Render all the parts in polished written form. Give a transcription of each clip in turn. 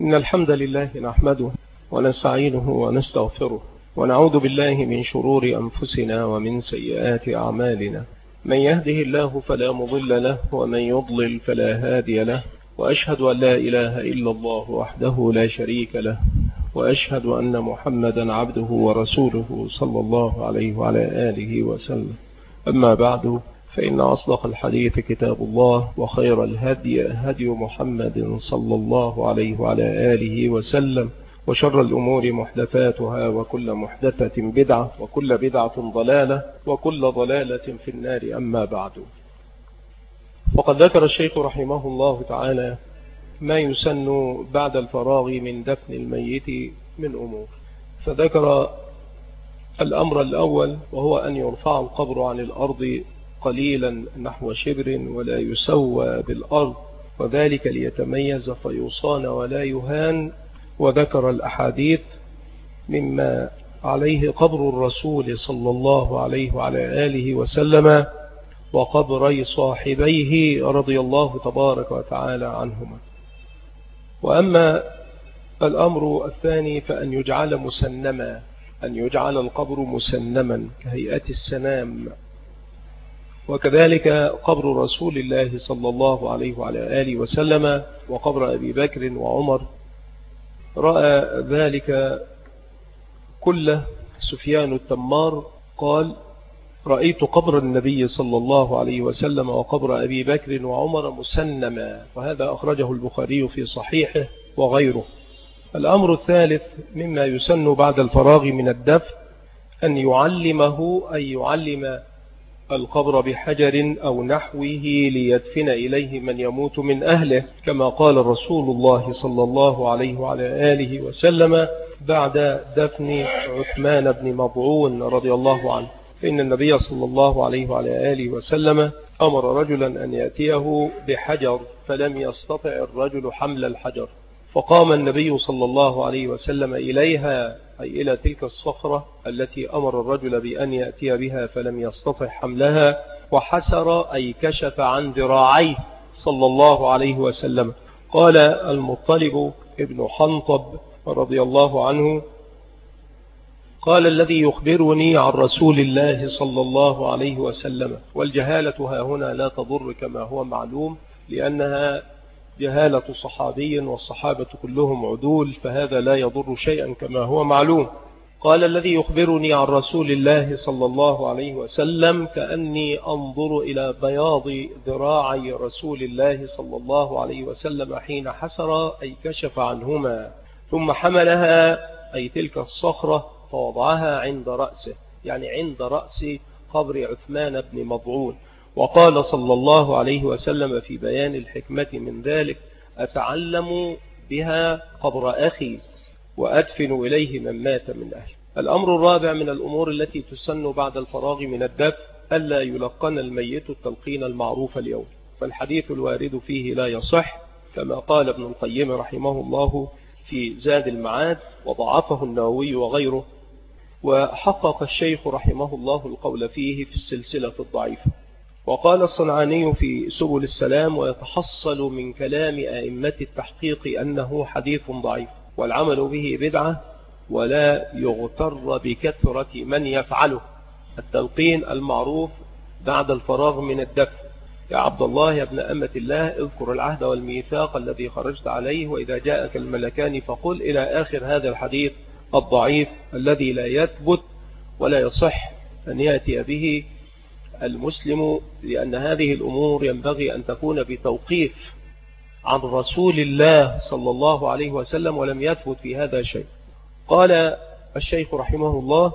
إن الحمد لله نحمده ونستعينه ونستغفره ونعوذ بالله من شرور أنفسنا ومن سيئات أعمالنا. من يهده الله فلا مضل له ومن يضلل فلا هادي له، وأشهد أن لا إله إلا الله وحده لا شريك له، وأشهد أن محمدا عبده ورسوله صلى الله عليه وعلى آله وسلم. أما بعد، فإن أصدق الحديث كتاب الله، وخير الهدي هدي محمد صلى الله عليه وعلى آله وسلم، وشر الأمور محدثاتها، وكل محدثة بدعة، وكل بدعة ضلالة، وكل ضلالة في النار. أما بعد، وقد ذكر الشيخ رحمه الله تعالى ما يسن بعد الفراغ من دفن الميت من أمور، فذكر الأمر الأول وهو أن يرفع القبر عن الأرض قليلا نحو شبر ولا يسوى بالأرض، وذلك ليتميز فيصان ولا يهان. وذكر الأحاديث مما عليه قبر الرسول صلى الله عليه وعلى آله وسلم وقبري صاحبيه رضي الله تبارك وتعالى عنهما. وأما الأمر الثاني فأن يجعل مسنما، أن يجعل القبر مسنما كهيئة السنام. وكذلك قبر رسول الله صلى الله عليه وعلى آله وسلم وقبر أبي بكر وعمر رأى ذلك كله سفيان التمار قال: رأيت قبر النبي صلى الله عليه وسلم وقبر أبي بكر وعمر مسنما، وهذا أخرجه البخاري في صحيحه وغيره. الأمر الثالث مما يسن بعد الفراغ من الدفن أن يعلم القبر بحجر أو نحوه ليدفن إليه من يموت من أهله، كما قال رسول الله صلى الله عليه وعلى آله وسلم بعد دفن عثمان بن مضعون رضي الله عنه، فإن النبي صلى الله عليه وعلى آله وسلم أمر رجلا أن يأتيه بحجر فلم يستطع الرجل حمل الحجر، فقام النبي صلى الله عليه وسلم إليها، أي إلى تلك الصخرة التي أمر الرجل بأن يأتي بها فلم يستطع حملها، وحسر أي كشف عن ذراعيه صلى الله عليه وسلم. قال المطلب ابن حنطب رضي الله عنه: قال الذي يخبرني عن رسول الله صلى الله عليه وسلم. والجهالة ها هنا لا تضر كما هو معلوم، لأنها جهالة صحابي والصحابة كلهم عدول، فهذا لا يضر شيئا كما هو معلوم. قال الذي يخبرني عن رسول الله صلى الله عليه وسلم كأني أنظر إلى بياض ذراعي رسول الله صلى الله عليه وسلم حين حسر أي كشف عنهما، ثم حملها أي تلك الصخرة فوضعها عند رأسه، يعني عند رأس قبر عثمان بن مضعون. وقال صلى الله عليه وسلم في بيان الحكمة من ذلك: أتعلم بها قبر أخي وأدفن إليه من مات من أهله. الأمر الرابع من الأمور التي تسن بعد الفراغ من الدفن ألا يلقن الميت التلقين المعروف اليوم، فالحديث الوارد فيه لا يصح، كما قال ابن القيم رحمه الله في زاد المعاد، وضعفه النووي وغيره، وحقق الشيخ رحمه الله القول فيه في السلسلة الضعيفة. وقال الصنعاني في سبل السلام: ويتحصل من كلام أئمة التحقيق أنه حديث ضعيف، والعمل به بدعة، ولا يغتر بكثرة من يفعله. التلقين المعروف بعد الفراغ من الدفن: يا عبد الله يا ابن أمة الله، اذكر العهد والميثاق الذي خرجت عليه، وإذا جاءك الملكان فقل، إلى آخر هذا الحديث الضعيف الذي لا يثبت ولا يصح أن يأتي به المسلم، لأن هذه الأمور ينبغي أن تكون بتوقيف عن رسول الله صلى الله عليه وسلم، ولم يثبت في هذا شيء. قال الشيخ رحمه الله: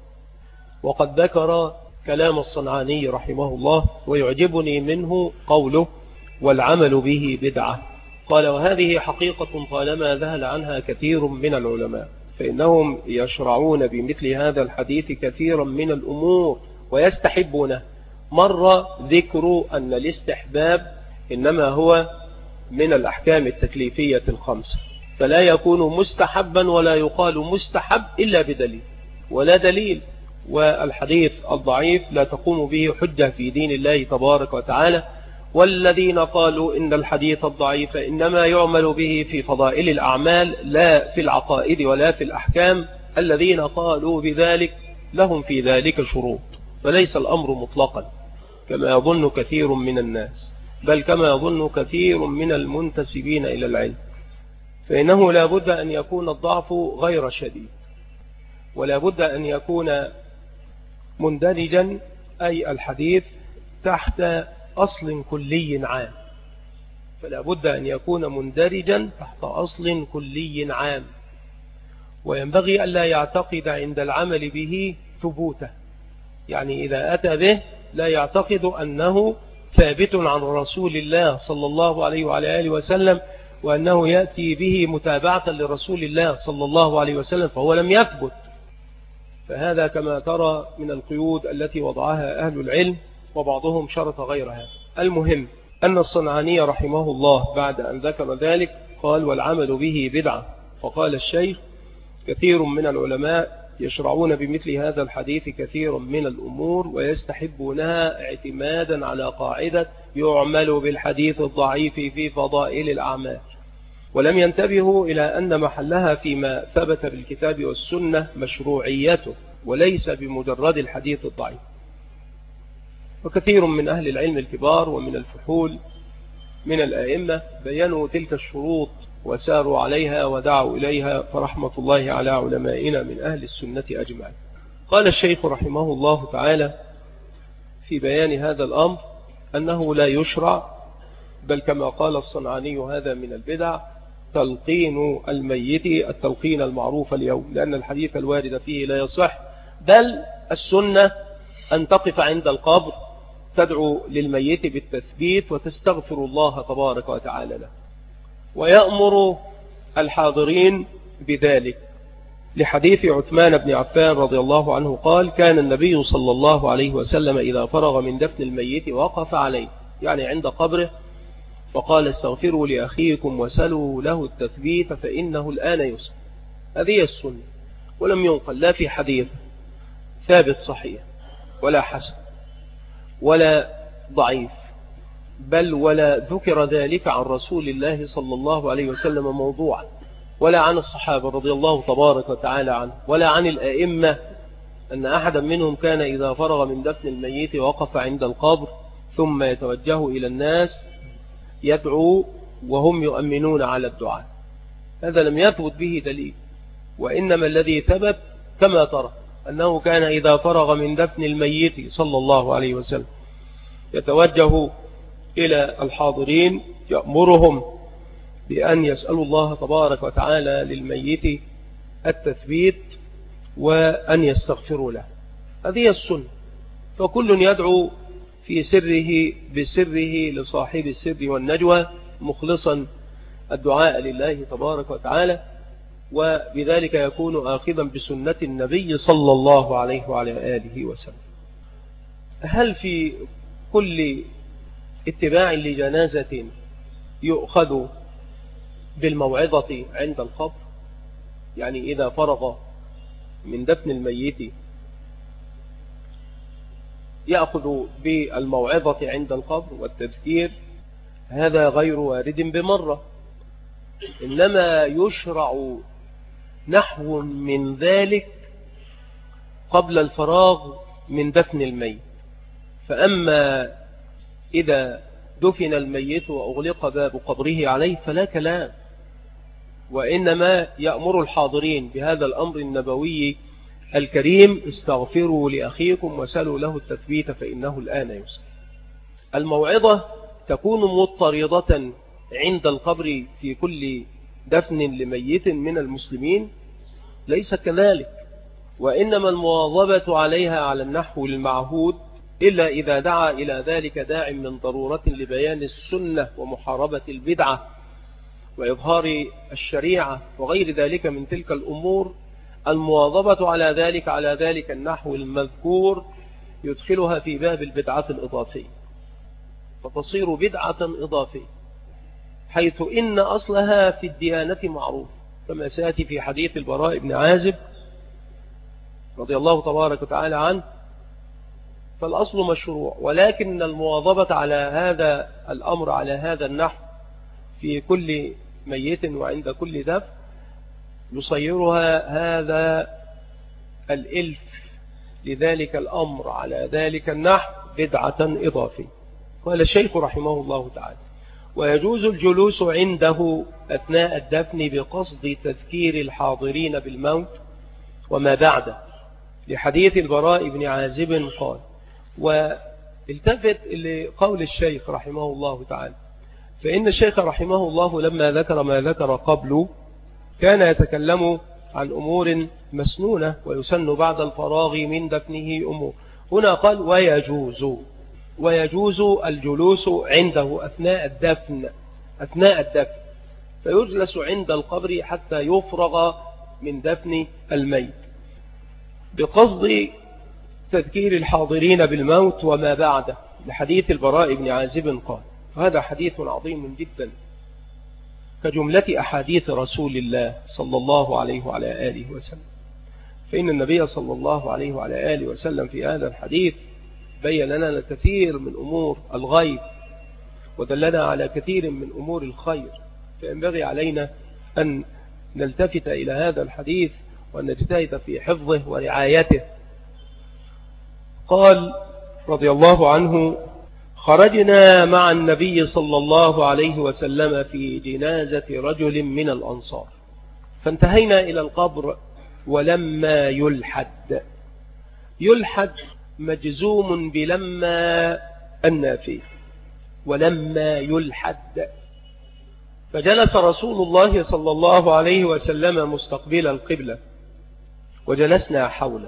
وقد ذكر كلام الصنعاني رحمه الله، ويعجبني منه قوله: والعمل به بدعة. قال: وهذه حقيقة طالما ذهل عنها كثير من العلماء، فإنهم يشرعون بمثل هذا الحديث كثيرا من الأمور ويستحبونه. مر ذكر أن الاستحباب إنما هو من الأحكام التكليفية الخمسة، فلا يكون مستحبا ولا يقال مستحب إلا بدليل، ولا دليل. والحديث الضعيف لا تقوم به حجة في دين الله تبارك وتعالى، والذين قالوا إن الحديث الضعيف إنما يعمل به في فضائل الأعمال لا في العقائد ولا في الأحكام، الذين قالوا بذلك لهم في ذلك شروط، فليس الأمر مطلقا كما يظن كثير من الناس، بل كما يظن كثير من المنتسبين إلى العلم، فإنه لا بد أن يكون الضعف غير شديد، ولا بد أن يكون مندرجا، أي الحديث تحت أصل كلي عام، فلا بد أن يكون مندرجا تحت أصل كلي عام، وينبغي ألا يعتقد عند العمل به ثبوته، يعني إذا أتى به لا يعتقد أنه ثابت عن رسول الله صلى الله عليه وعلى آله وسلم، وأنه يأتي به متابعة لرسول الله صلى الله عليه وسلم، فهو لم يثبت. فهذا كما ترى من القيود التي وضعها أهل العلم، وبعضهم شرط غير هذا. المهم أن الصنعاني رحمه الله بعد أن ذكر ذلك قال: والعمل به بدعة. فقال الشيخ: كثير من العلماء يشرعون بمثل هذا الحديث كثير من الأمور ويستحبونها اعتمادا على قاعدة يعمل بالحديث الضعيف في فضائل الأعمال، ولم ينتبهوا إلى أن محلها فيما ثبت بالكتاب والسنة مشروعيته، وليس بمجرد الحديث الضعيف. وكثير من أهل العلم الكبار ومن الفحول من الآئمة بينوا تلك الشروط وساروا عليها ودعوا إليها، فرحمة الله على علمائنا من أهل السنة أجمعين. قال الشيخ رحمه الله تعالى في بيان هذا الأمر أنه لا يشرع، بل كما قال الصنعاني هذا من البدع، تلقين الميت التلقين المعروف اليوم، لأن الحديث الوارد فيه لا يصح، بل السنة أن تقف عند القبر تدعو للميت بالتثبيت وتستغفر الله تبارك وتعالى له، ويأمر الحاضرين بذلك، لحديث عثمان بن عفان رضي الله عنه قال: كان النبي صلى الله عليه وسلم إذا فرغ من دفن الميت وقف عليه، يعني عند قبره، وقال: استغفروا لأخيكم وسلوا له التثبيت فإنه الآن يسأل. هذه السنة، ولم ينقل لا في حديث ثابت صحيح ولا حسن ولا ضعيف، بل ولا ذكر ذلك عن رسول الله صلى الله عليه وسلم موضوعا، ولا عن الصحابة رضي الله تبارك وتعالى عنه، ولا عن الآئمة أن أحدا منهم كان إذا فرغ من دفن الميت وقف عند القبر ثم يتوجه إلى الناس يدعو وهم يؤمنون على الدعاء. هذا لم يثبت به دليل، وإنما الذي ثبت كما ترى أنه كان إذا فرغ من دفن الميت صلى الله عليه وسلم يتوجه إلى الحاضرين يأمرهم بأن يسألوا الله تبارك وتعالى للميت التثبيت وأن يستغفروا له. هذه السنة، فكل يدعو في سره بسره لصاحب السر والنجوى مخلصا الدعاء لله تبارك وتعالى، وبذلك يكون آخذا بسنة النبي صلى الله عليه وعلى آله وسلم. هل في كل اتباع لجنازة يؤخذ بالموعظة عند القبر؟ يعني إذا فرغ من دفن الميت يأخذ بالموعظة عند القبر والتذكير؟ هذا غير وارد بمرة، إنما يشرع نحو من ذلك قبل الفراغ من دفن الميت. فأما إذا دفن الميت وأغلق باب قبره عليه فلا كلام، وإنما يأمر الحاضرين بهذا الأمر النبوي الكريم: استغفروا لأخيكم وسلوا له التثبيت فإنه الآن يسأل. الموعظة تكون مضطردة عند القبر في كل دفن لميت من المسلمين؟ ليس كذلك، وإنما المواظبة عليها على النحو المعهود، إلا إذا دعا إلى ذلك داع من ضرورة لبيان السنة ومحاربة البدعة وإظهار الشريعة وغير ذلك من تلك الأمور. المواظبة على ذلك النحو المذكور يدخلها في باب البدعة الإضافية، فتصير بدعة إضافية، حيث إن أصلها في الديانة معروف، كما سيأتي في حديث البراء بن عازب رضي الله تبارك وتعالى عنه. فالأصل مشروع، ولكن المواظبة على هذا الأمر على هذا النحو في كل ميت وعند كل دفن يصيرها هذا الإلف لذلك الأمر على ذلك النحو بدعة إضافية. قال الشيخ رحمه الله تعالى: ويجوز الجلوس عنده أثناء الدفن بقصد تذكير الحاضرين بالموت وما بعده، لحديث البراء بن عازب قال. والتفت لقول الشيخ رحمه الله تعالى، فإن الشيخ رحمه الله لما ذكر ما ذكر قبله كان يتكلم عن أمور مسنونة ويسن بعد الفراغ من دفنه أمور. هنا قال ويجوز الجلوس عنده أثناء الدفن فيجلس عند القبر حتى يفرغ من دفن الميت بقصد تذكير الحاضرين بالموت وما بعده، لحديث البراء بن عازب قال. هذا حديث عظيم جدا كجملة أحاديث رسول الله صلى الله عليه وعلى آله وسلم، فإن النبي صلى الله عليه وعلى آله وسلم في هذا الحديث بين لنا الكثير من أمور الغيب ودلنا على كثير من أمور الخير، فينبغي علينا أن نلتفت إلى هذا الحديث وأن نجتهد في حفظه ورعايته. قال رضي الله عنه: خرجنا مع النبي صلى الله عليه وسلم في جنازة رجل من الأنصار فانتهينا إلى القبر ولما يلحد مجزوم بلما النافي، ولما يلحد. فجلس رسول الله صلى الله عليه وسلم مستقبل القبلة وجلسنا حوله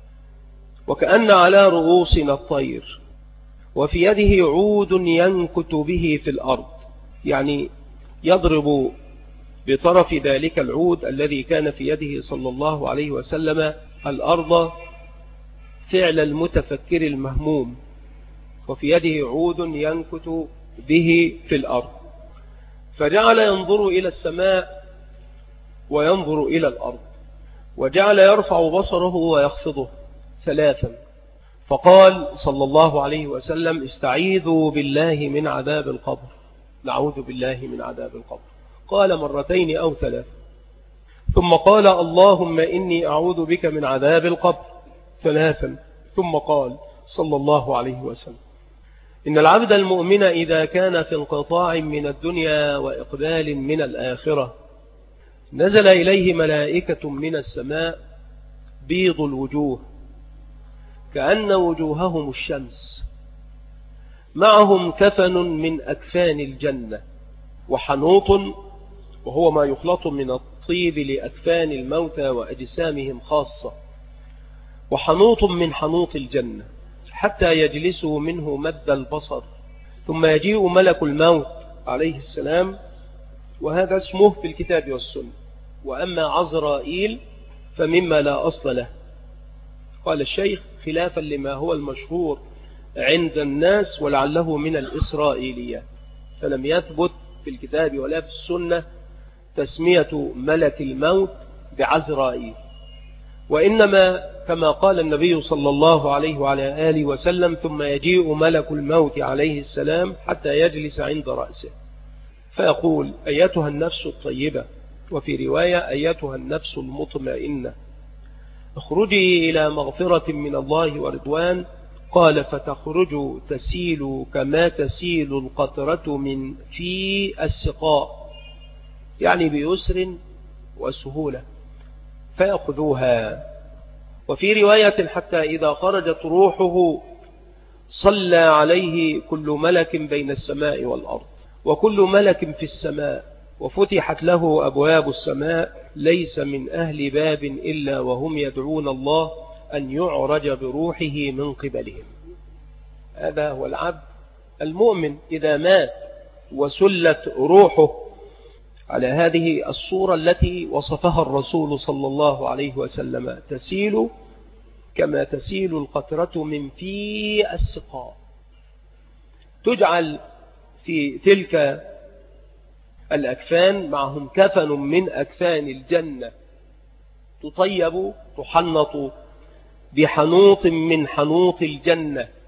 وكأن على رؤوسنا الطير، وفي يده عود ينكت به في الأرض، يعني يضرب بطرف ذلك العود الذي كان في يده صلى الله عليه وسلم الأرض فعل المتفكر المهموم، وفي يده عود ينكت به في الأرض. فجعل ينظر إلى السماء وينظر إلى الأرض، وجعل يرفع بصره ويخفضه 3، فقال صلى الله عليه وسلم: استعيذوا بالله من عذاب القبر، نعوذ بالله من عذاب القبر. قال 2 أو 3، ثم قال: اللهم إني أعوذ بك من عذاب القبر 3، ثم قال صلى الله عليه وسلم: إن العبد المؤمن إذا كان في انقطاع من الدنيا وإقبال من الآخرة نزل إليه ملائكة من السماء بيض الوجوه كأن وجوههم الشمس، معهم كفن من أكفان الجنة، وحنوط وهو ما يخلط من الطيب لأكفان الموتى وأجسامهم خاصة، وحنوط من حنوط الجنة، حتى يجلسوا منه مد البصر، ثم يجيء ملك الموت عليه السلام، وهذا اسمه في الكتاب والسنة. وأما عزرائيل فمما لا أصل له. قال الشيخ: خلافا لما هو المشهور عند الناس ولعله من الإسرائيليات، فلم يثبت في الكتاب ولا في السنة تسمية ملك الموت بعزرائيل، وإنما كما قال النبي صلى الله عليه وعلى آله وسلم: ثم يجيء ملك الموت عليه السلام حتى يجلس عند رأسه فيقول: أيتها النفس الطيبة، وفي رواية: أيتها النفس المطمئنة، اخرجي إلى مغفرة من الله ورضوان. قال: فتخرج تسيل كما تسيل القطرة من في السقاء، يعني بيسر وسهولة، فيأخذوها. وفي رواية: حتى إذا خرجت روحه صلى عليه كل ملك بين السماء والأرض، وكل ملك في السماء، وفتحت له أبواب السماء، ليس من أهل باب إلا وهم يدعون الله أن يعرج بروحه من قبلهم. هذا هو العبد المؤمن إذا مات وسلت روحه على هذه الصورة التي وصفها الرسول صلى الله عليه وسلم: تسيل كما تسيل القطرة من في السقاء. تجعل في تلك الأكفان معهم كفن من أكفان الجنة، تطيب تحنط بحنوط من حنوط الجنة،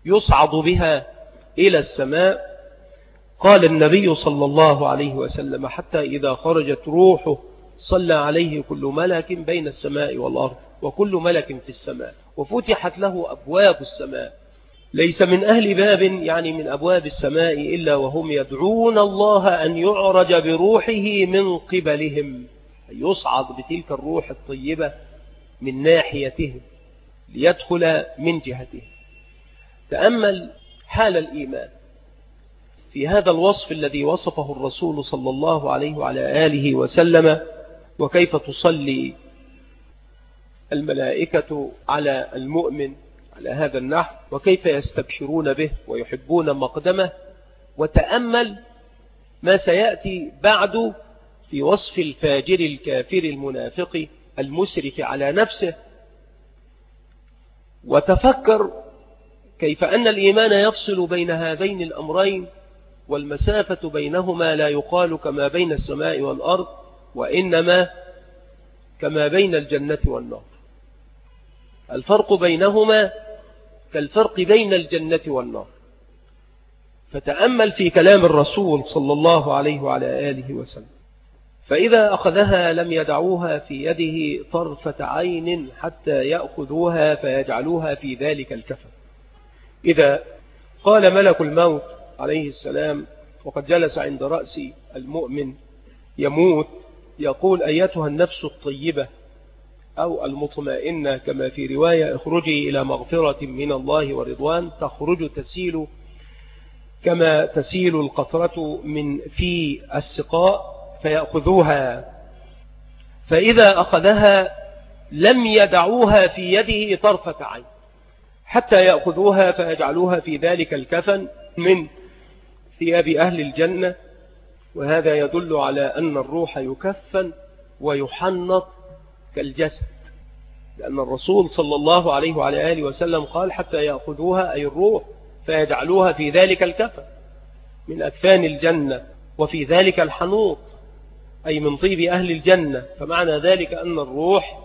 يصعد بها إلى السماء. قال النبي صلى الله عليه وسلم: حتى إذا خرجت روحه صلى عليه كل ملك بين السماء والأرض، وكل ملك في السماء، وفتحت له أبواب السماء، ليس من أهل باب يعني من أبواب السماء إلا وهم يدعون الله أن يعرج بروحه من قبلهم، يصعد بتلك الروح الطيبة من ناحيتهم ليدخل من جهتهم. تأمل حال الإيمان في هذا الوصف الذي وصفه الرسول صلى الله عليه وعلى آله وسلم، وكيف تصلي الملائكة على المؤمن على هذا النحو، وكيف يستبشرون به ويحبون مقدمه. وتأمل ما سيأتي بعد في وصف الفاجر الكافر المنافق المسرف على نفسه، وتفكر كيف أن الإيمان يفصل بين هذين الأمرين، والمسافة بينهما لا يقال كما بين السماء والأرض، وإنما كما بين الجنة والنار. الفرق بينهما كالفرق بين الجنة والنار. فتأمل في كلام الرسول صلى الله عليه وعلى آله وسلم: فإذا أخذها لم يدعوها في يده طرفة عين حتى يأخذوها فيجعلوها في ذلك الكفن. إذا قال ملك الموت عليه السلام وقد جلس عند رأس المؤمن يموت، يقول: أيتها النفس الطيبة أو المطمئنة، كما في رواية: اخرجي إلى مغفرة من الله ورضوان. تخرج تسيل كما تسيل القطرة من في السقاء فيأخذوها. فإذا أخذها لم يدعوها في يده طرفة عين حتى يأخذوها فيجعلوها في ذلك الكفن من ثياب أهل الجنة. وهذا يدل على أن الروح يكفن ويحنط كالجسد، لأن الرسول صلى الله عليه وعلى آله وسلم قال: حتى يأخذوها أي الروح فيجعلوها في ذلك الكفن من أكفان الجنة، وفي ذلك الحنوط أي من طيب أهل الجنة. فمعنى ذلك أن الروح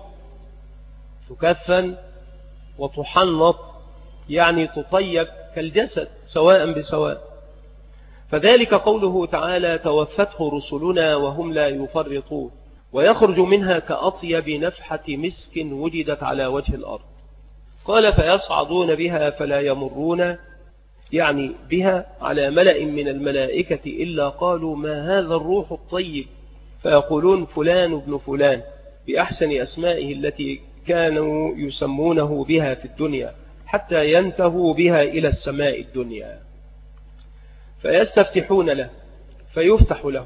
تكفن وتحنط، يعني تطيب كالجسد سواء بسواء. فذلك قوله تعالى: توفته رسلنا وهم لا يفرطون، ويخرج منها كأطيب نفحة مسك وجدت على وجه الأرض. قال: فيصعدون بها فلا يمرون يعني بها على ملأ من الملائكة إلا قالوا: ما هذا الروح الطيب؟ فيقولون: فلان ابن فلان، بأحسن أسمائه التي كانوا يسمونه بها في الدنيا، حتى ينتهوا بها إلى السماء الدنيا. فيستفتحون له فيفتح له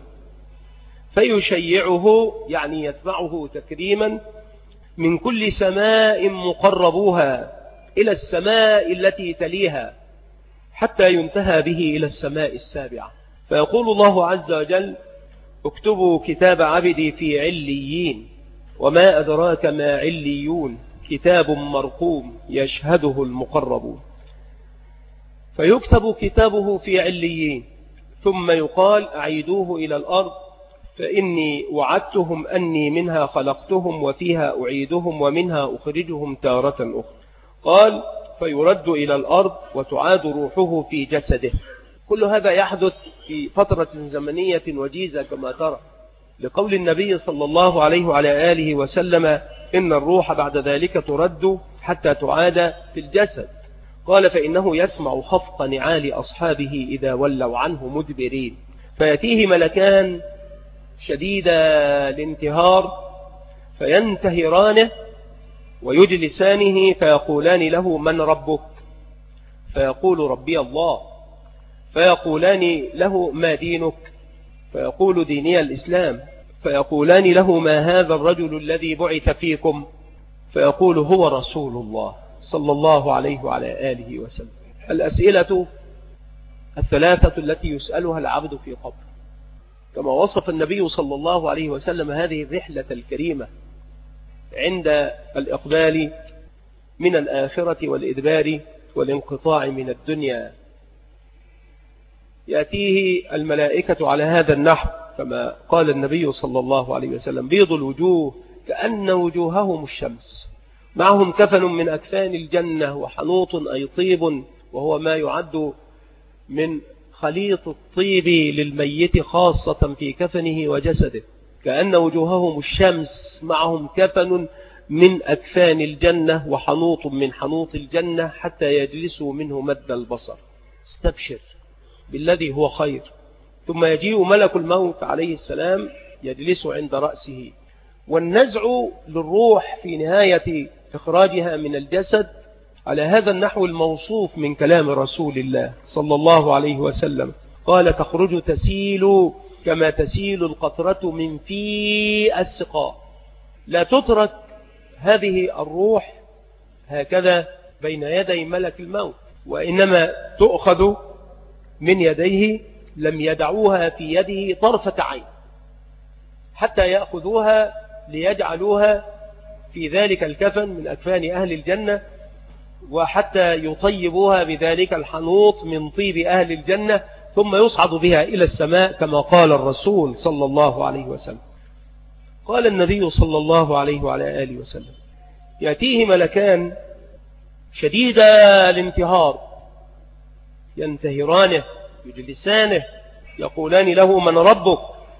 فيشيعه يعني يتبعه تكريما من كل سماء مقربوها إلى السماء التي تليها، حتى ينتهى به إلى السماء السابعة. فيقول الله عز وجل: اكتبوا كتاب عبدي في عليين، وما أدراك ما عليون، كتاب مرقوم يشهده المقربون. فيكتب كتابه في عليين، ثم يقال: أعيدوه إلى الأرض، فإني وعدتهم أني منها خلقتهم وفيها أعيدهم ومنها أخرجهم تارة أخرى. قال: فيرد إلى الأرض وتعاد روحه في جسده. كل هذا يحدث في فترة زمنية وجيزة كما ترى، لقول النبي صلى الله عليه وعلى آله وسلم: إن الروح بعد ذلك ترد حتى تعاد في الجسد. قال: فإنه يسمع خفق نعال أصحابه إذا ولوا عنه مدبرين، فيأتيه ملكان شديد الانتهار فينتهرانه ويجلسانه فيقولان له: من ربك؟ فيقول: ربي الله. فيقولان له: ما دينك؟ فيقول: ديني الإسلام. فيقولان له: ما هذا الرجل الذي بعث فيكم؟ فيقول: هو رسول الله صلى الله عليه وعلى آله وسلم. الأسئلة الثلاثة التي يسألها العبد في قبر، كما وصف النبي صلى الله عليه وسلم هذه الرحلة الكريمة عند الإقبال من الآخرة والإدبار والانقطاع من الدنيا. يأتيه الملائكة على هذا النحو كما قال النبي صلى الله عليه وسلم: بيض الوجوه كأن وجوههم الشمس، معهم كفن من أكفان الجنة وحنوط أي طيب وهو ما يعد من خليط الطيب للميت خاصة في كفنه وجسده، كأن وجوههم الشمس، معهم كفن من أكفان الجنة وحنوط من حنوط الجنة حتى يجلسوا منه مد البصر. استبشر بالذي هو خير. ثم يجيء ملك الموت عليه السلام يجلس عند رأسه، والنزع للروح في نهاية إخراجها من الجسد على هذا النحو الموصوف من كلام رسول الله صلى الله عليه وسلم. قال: تخرج تسيل كما تسيل القطرة من في السقاء. لا تترك هذه الروح هكذا بين يدي ملك الموت، وإنما تؤخذ من يديه، لم يدعوها في يده طرفة عين حتى يأخذوها ليجعلوها في ذلك الكفن من أكفان أهل الجنة، وحتى يطيبوها بذلك الحنوط من طيب أهل الجنة، ثم يصعد بها إلى السماء كما قال الرسول صلى الله عليه وسلم. قال النبي صلى الله عليه وعلى آله وسلم: يأتيه ملكان شديد الانتهار ينتهرانه يجلسانه يقولان له: من ربك؟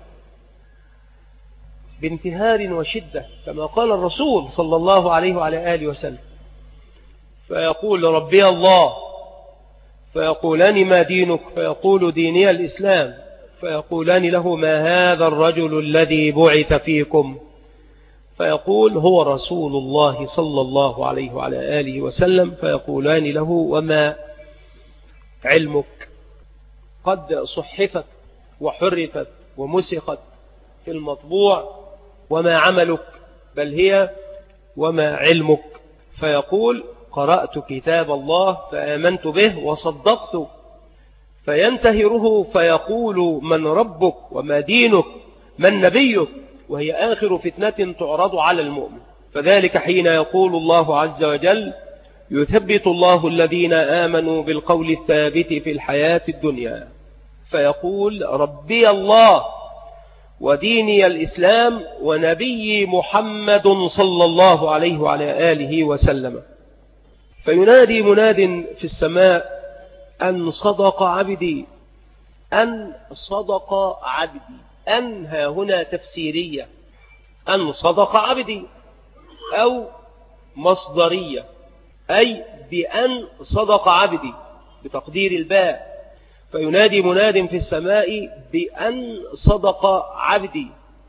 بانتهار وشدة كما قال الرسول صلى الله عليه وعلى آله وسلم. فيقول: ربي الله. فيقولان: ما دينك؟ فيقول: ديني الإسلام. فيقولان له: ما هذا الرجل الذي بعث فيكم؟ فيقول: هو رسول الله صلى الله عليه وعلى آله وسلم. فيقولان له: وما علمك؟ قد صحفت وحرفت ومسخت في المطبوع. وما عملك؟ بل هي وما علمك؟ فيقول: قرأت كتاب الله فآمنت به وصدقت. فينتهره فيقول: من ربك؟ وما دينك؟ من نبيك؟ وهي آخر فتنة تعرض على المؤمن. فذلك حين يقول الله عز وجل: يثبت الله الذين آمنوا بالقول الثابت في الحياة الدنيا. فيقول: ربي الله وديني الإسلام ونبي محمد صلى الله عليه وعلى آله وسلم. فينادي مناد في السماء: أن صدق عبدي، أن صدق عبدي. أن ها هنا تفسيرية، أن صدق عبدي، أو مصدرية، أي بأن صدق عبدي بتقدير الباء. فينادي مناد في السماء بأن صدق عبدي،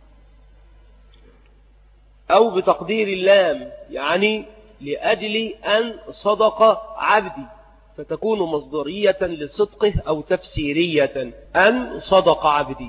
أو بتقدير اللام، يعني لأجل أن صدق عبدي، فتكون مصدرية لصدقه أو تفسيرية، أن صدق عبدي.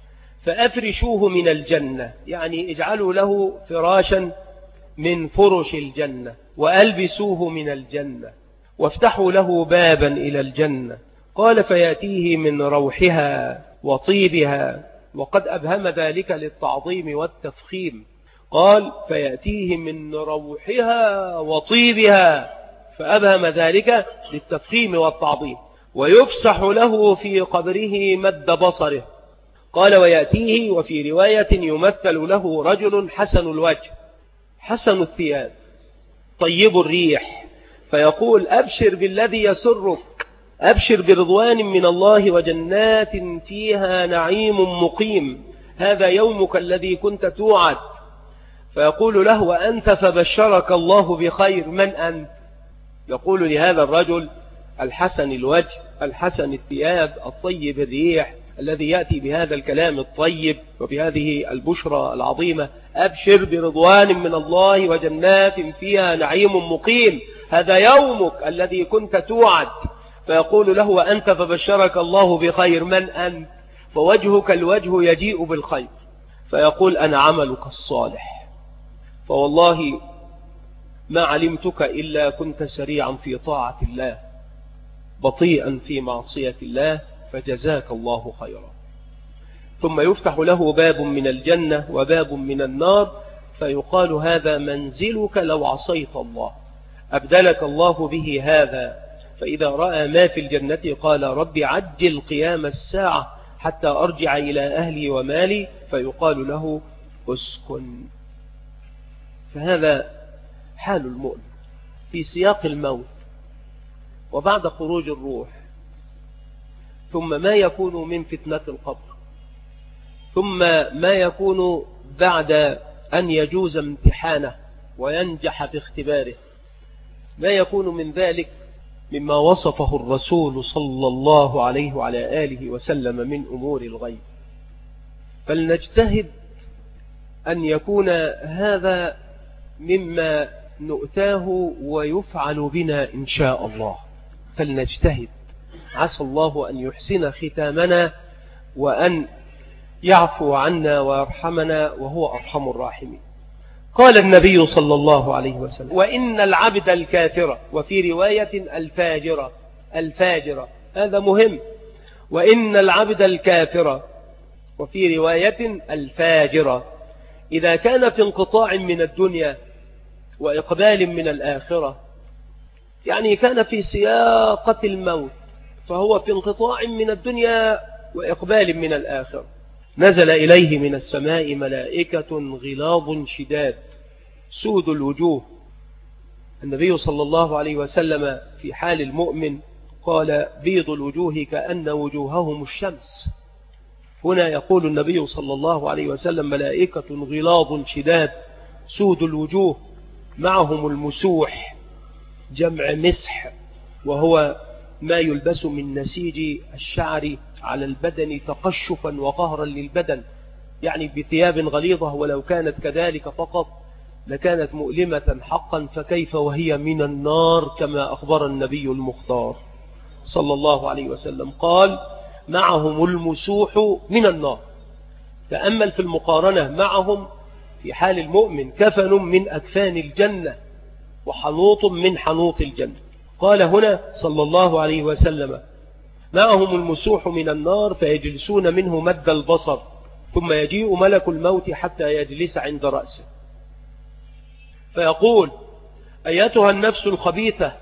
فأفرشوه من الجنة، يعني اجعلوا له فراشا من فرش الجنة، وألبسوه من الجنة، وافتحوا له بابا إلى الجنة. قال: فيأتيه من روحها وطيبها، وقد أبهم ذلك للتعظيم والتفخيم. قال: فيأتيه من روحها وطيبها، فأبهم ذلك للتفخيم والتعظيم. ويفسح له في قبره مد بصره. قال: ويأتيه، وفي رواية يمثل له رجل حسن الوجه حسن الثياب طيب الريح، فيقول: أبشر بالذي يسرك، أبشر برضوان من الله وجنات فيها نعيم مقيم، هذا يومك الذي كنت توعد. فيقول له: وأنت؟ فبشرك الله بخير. من أنت؟ يقول لهذا الرجل الحسن الوجه الحسن الثياب الطيب الريح الذي يأتي بهذا الكلام الطيب وبهذه البشرى العظيمة: أبشر برضوان من الله وجنات فيها نعيم مقيم، هذا يومك الذي كنت توعد. فيقول له: وأنت؟ فبشرك الله بخير. من أنت؟ فوجهك الوجه يجيء بالخير. فيقول: أنا عملك الصالح، فوالله ما علمتك إلا كنت سريعا في طاعة الله بطيئا في معصية الله، فجزاك الله خيرا. ثم يفتح له باب من الجنة وباب من النار، فيقال: هذا منزلك لو عصيت الله، أبدلك الله به هذا. فإذا رأى ما في الجنة قال: رب عجل قيام الساعة حتى أرجع إلى أهلي ومالي. فيقال له: اسكن. فهذا حال المؤمن في سياق الموت، وبعد خروج الروح، ثم ما يكون من فتنة القبر، ثم ما يكون بعد أن يجوز امتحانه وينجح في اختباره، ما يكون من ذلك مما وصفه الرسول صلى الله عليه وعلى آله وسلم من أمور الغيب. فلنجتهد أن يكون هذا مما نؤتاه ويفعل بنا إن شاء الله، فلنجتهد. عسى الله أن يحسن ختامنا وأن يعفو عنا ويرحمنا وهو أرحم الراحمين. قال النبي صلى الله عليه وسلم: وإن العبد الكافر، وفي رواية الفاجرة، هذا مهم، وإن العبد الكافر وفي رواية الفاجرة إذا كان في انقطاع من الدنيا وإقبال من الآخرة، يعني كان في سياقة الموت فهو في انقطاع من الدنيا وإقبال من الآخرة، نزل إليه من السماء ملائكة غلاظ شداد سود الوجوه. النبي صلى الله عليه وسلم في حال المؤمن قال: بيض الوجوه كأن وجوههم الشمس. هنا يقول النبي صلى الله عليه وسلم: ملائكة غلاظ شداد سود الوجوه، معهم المسوح، جمع مسح، وهو ما يلبس من نسيج الشعر على البدن تقشفا وقهرا للبدن، يعني بثياب غليظة، ولو كانت كذلك فقط لكانت مؤلمة حقا، فكيف وهي من النار كما أخبر النبي المختار صلى الله عليه وسلم، قال: معهم المسوح من النار. تأمل في المقارنة، معهم في حال المؤمن كفن من أكفان الجنة وحنوط من حنوط الجنة. قال هنا صلى الله عليه وسلم: معهم المسوح من النار فيجلسون منه مد البصر، ثم يجيء ملك الموت حتى يجلس عند رأسه فيقول: أيتها النفس الخبيثة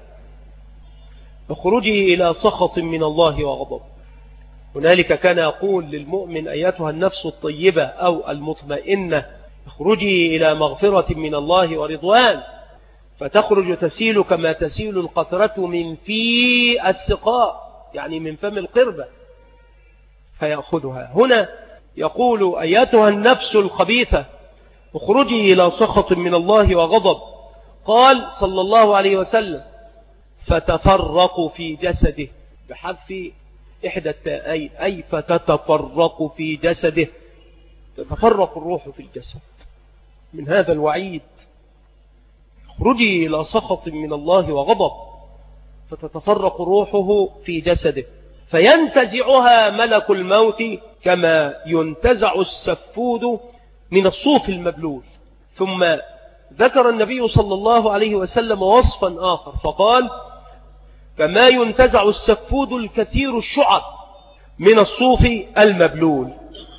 اخرجي إلى سخط من الله وغضب. هنالك كان يقول للمؤمن: أيتها النفس الطيبة أو المطمئنة اخرجي إلى مغفرة من الله ورضوان، فتخرج تسيل كما تسيل القطرة من في السقاء، يعني من فم القربة، فيأخذها. هنا يقول: أيتها النفس الخبيثة اخرجي إلى سخط من الله وغضب. قال صلى الله عليه وسلم: فتفرق في جسده، بحذف إحدى التاءين، أي فتتفرق في جسده، تتفرق الروح في الجسد من هذا الوعيد. اخرجي إلى سخط من الله وغضب، فتتفرق روحه في جسده، فينتزعها ملك الموت كما ينتزع السفود من الصوف المبلول. ثم ذكر النبي صلى الله عليه وسلم وصفا آخر فقال: كما ينتزع السفود الكثير الشعب من الصوف المبلول،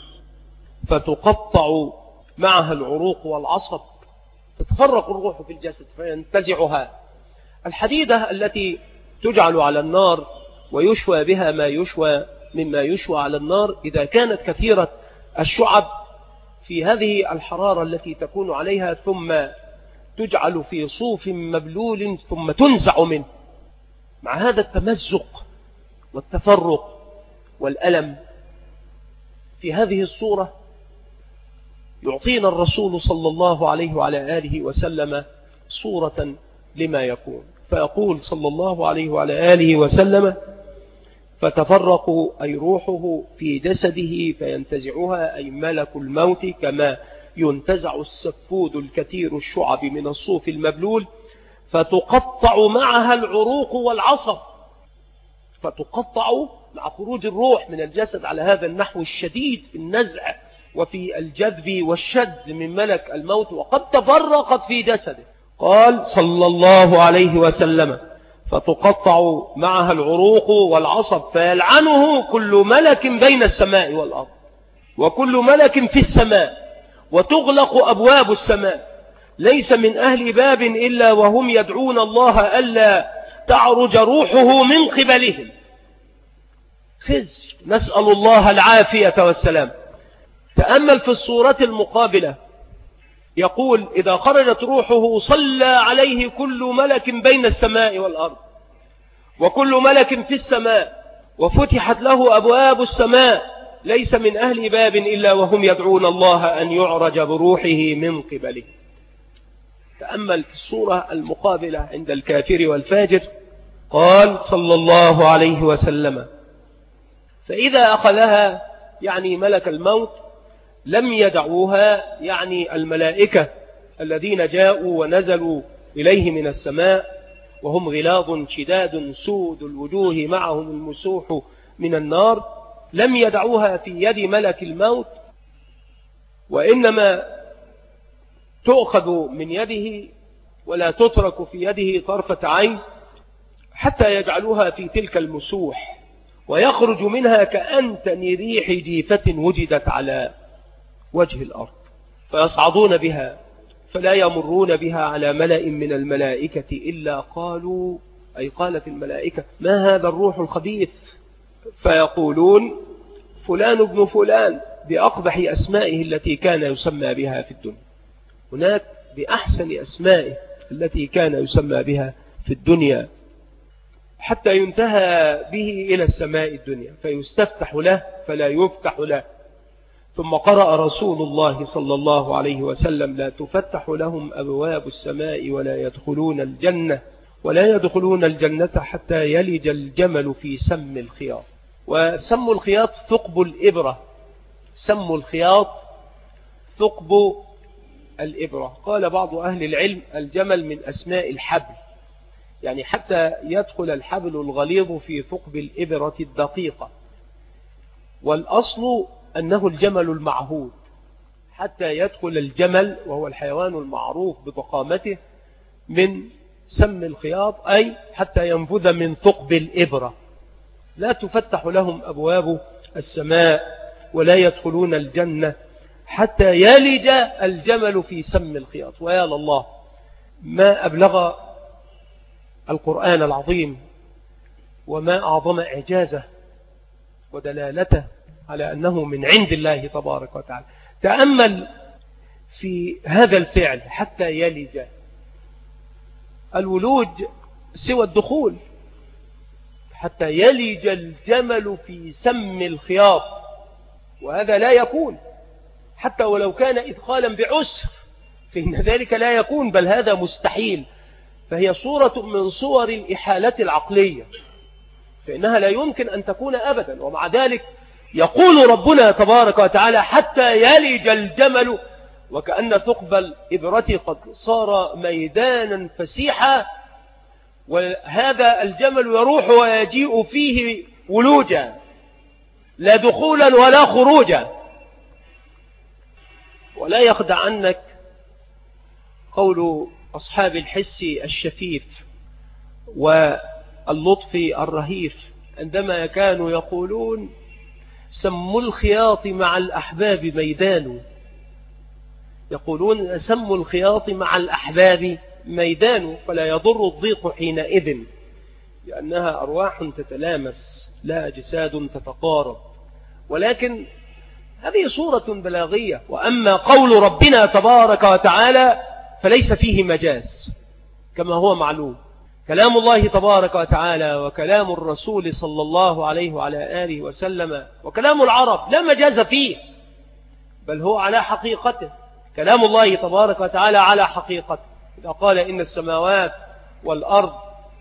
فتقطع معها العروق والعصب، تتفرق الروح في الجسد فينتزعها. الحديدة التي تجعل على النار ويشوى بها ما يشوى مما يشوى على النار، إذا كانت كثيرة الشعب في هذه الحرارة التي تكون عليها، ثم تجعل في صوف مبلول ثم تنزع منه، مع هذا التمزق والتفرق والألم في هذه الصورة، يعطينا الرسول صلى الله عليه وعلى آله وسلم صورة لما يكون، فيقول صلى الله عليه وعلى آله وسلم: فتفرق أي روحه في جسده فينتزعها، أي ملك الموت، كما ينتزع السفود الكثير الشعب من الصوف المبلول، فتقطع معها العروق والعصب، فتقطع مع خروج الروح من الجسد على هذا النحو الشديد في النزع وفي الجذب والشد من ملك الموت، وقد تفرقت في جسده. قال صلى الله عليه وسلم: فتقطع معها العروق والعصب، فيلعنه كل ملك بين السماء والأرض، وكل ملك في السماء، وتغلق أبواب السماء، ليس من أهل باب إلا وهم يدعون الله ألا تعرج روحه من قبلهم. خزي، نسأل الله العافية والسلام. تأمل في الصورة المقابلة، يقول: إذا خرجت روحه صلى عليه كل ملك بين السماء والأرض، وكل ملك في السماء وفتحت له أبواب السماء ليس من أهل باب إلا وهم يدعون الله أن يعرج بروحه من قبله. تأمل في الصورة المقابلة عند الكافر والفاجر. قال صلى الله عليه وسلم: فإذا أخذها يعني ملك الموت لم يدعوها، يعني الملائكة الذين جاءوا ونزلوا إليه من السماء وهم غلاظ شداد سود الوجوه معهم المسوح من النار، لم يدعوها في يد ملك الموت، وإنما تؤخذ من يده ولا تترك في يده طرفة عين حتى يجعلوها في تلك المسوح، ويخرج منها كأنتن ريح جيفة وجدت على وجه الأرض، فيصعدون بها فلا يمرون بها على ملأ من الملائكة إلا قالوا، أي قالت الملائكة: ما هذا الروح الخبيث؟ فيقولون: فلان ابن فلان، بأقبح أسمائه التي كان يسمى بها في الدنيا، هناك بأحسن أسمائه التي كان يسمى بها في الدنيا، حتى ينتهى به إلى السماء الدنيا فيستفتح له فلا يفتح له. ثم قرأ رسول الله صلى الله عليه وسلم: لا تفتح لهم أبواب السماء ولا يدخلون الجنة حتى يلج الجمل في سم الخياط. وسم الخياط ثقب الإبرة، سم الخياط ثقب الإبرة. قال بعض أهل العلم: الجمل من أسماء الحبل، يعني حتى يدخل الحبل الغليظ في ثقب الإبرة الدقيقة، والأصل أنه الجمل المعهود، حتى يدخل الجمل وهو الحيوان المعروف بضخامته من سم الخياط، أي حتى ينفذ من ثقب الإبرة. لا تفتح لهم أبواب السماء ولا يدخلون الجنة حتى يلج الجمل في سم الخياط. ويا لله ما أبلغ القرآن العظيم وما أعظم إعجازه ودلالته على أنه من عند الله تبارك وتعالى. تأمل في هذا الفعل حتى يلج. الولوج سوى الدخول، حتى يلج الجمل في سم الخياط، وهذا لا يكون حتى ولو كان إدخالا بعسر، فإن ذلك لا يكون، بل هذا مستحيل. فهي صورة من صور الإحالة العقلية، فإنها لا يمكن أن تكون أبدا. ومع ذلك يقول ربنا تبارك وتعالى: حتى يلج الجمل، وكأن ثقب الإبرة قد صار ميدانا فسيحا، وهذا الجمل يروح ويجيء فيه ولوجا، لا دخولا ولا خروجا. ولا يخدع عنك قول أصحاب الحس الشفيف واللطف الرهيف عندما كانوا يقولون: سم الخياط مع الأحباب ميدان. يقولون: سم الخياط مع الأحباب ميدان، فلا يضر الضيق حينئذ، لأنها أرواح تتلامس لا أجساد تتقارب. ولكن هذه صورة بلاغية. وأما قول ربنا تبارك وتعالى فليس فيه مجاز كما هو معلوم. كلام الله تبارك وتعالى وكلام الرسول صلى الله عليه وعلى آله وسلم وكلام العرب لا مجاز فيه، بل هو على حقيقته. كلام الله تبارك وتعالى على حقيقته. إذا قال: إن السماوات والأرض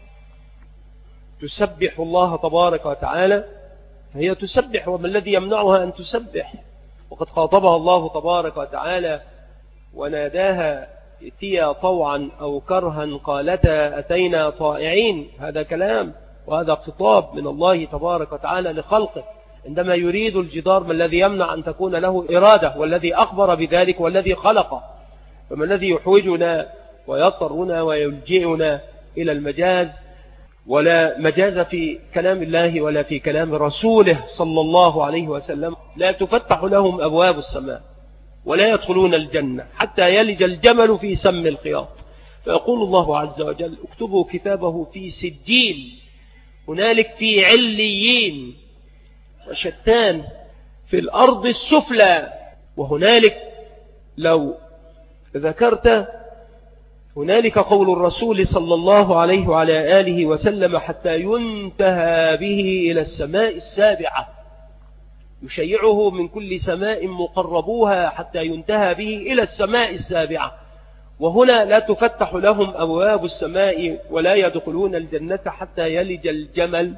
تسبح الله تبارك وتعالى، فهي تسبح، وما الذي يمنعها أن تسبح؟ وقد خاطبها الله تبارك وتعالى وناداها: ائتيا طوعا أو كرها قالتا أتينا طائعين. هذا كلام وهذا خطاب من الله تبارك وتعالى لخلقه عندما يريد الجدار. ما الذي يمنع أن تكون له إرادة؟ والذي أخبر بذلك والذي خلقه. فما الذي يحوجنا ويضطرنا ويلجئنا إلى المجاز؟ ولا مجاز في كلام الله ولا في كلام رسوله صلى الله عليه وسلم. لا تفتح لهم أبواب السماء ولا يدخلون الجنة حتى يلج الجمل في سم الخياط. فيقول الله عز وجل: اكتبوا كتابه في سجيل، هنالك في عليين، وشتان في الأرض السفلى، وهنالك لو ذكرت هنالك قول الرسول صلى الله عليه وعلى آله وسلم حتى ينتهى به إلى السماء السابعة، يشيعه من كل سماء مقربوها حتى ينتهى به إلى السماء السابعة. وهنا لا تفتح لهم أبواب السماء ولا يدخلون الجنة حتى يلج الجمل،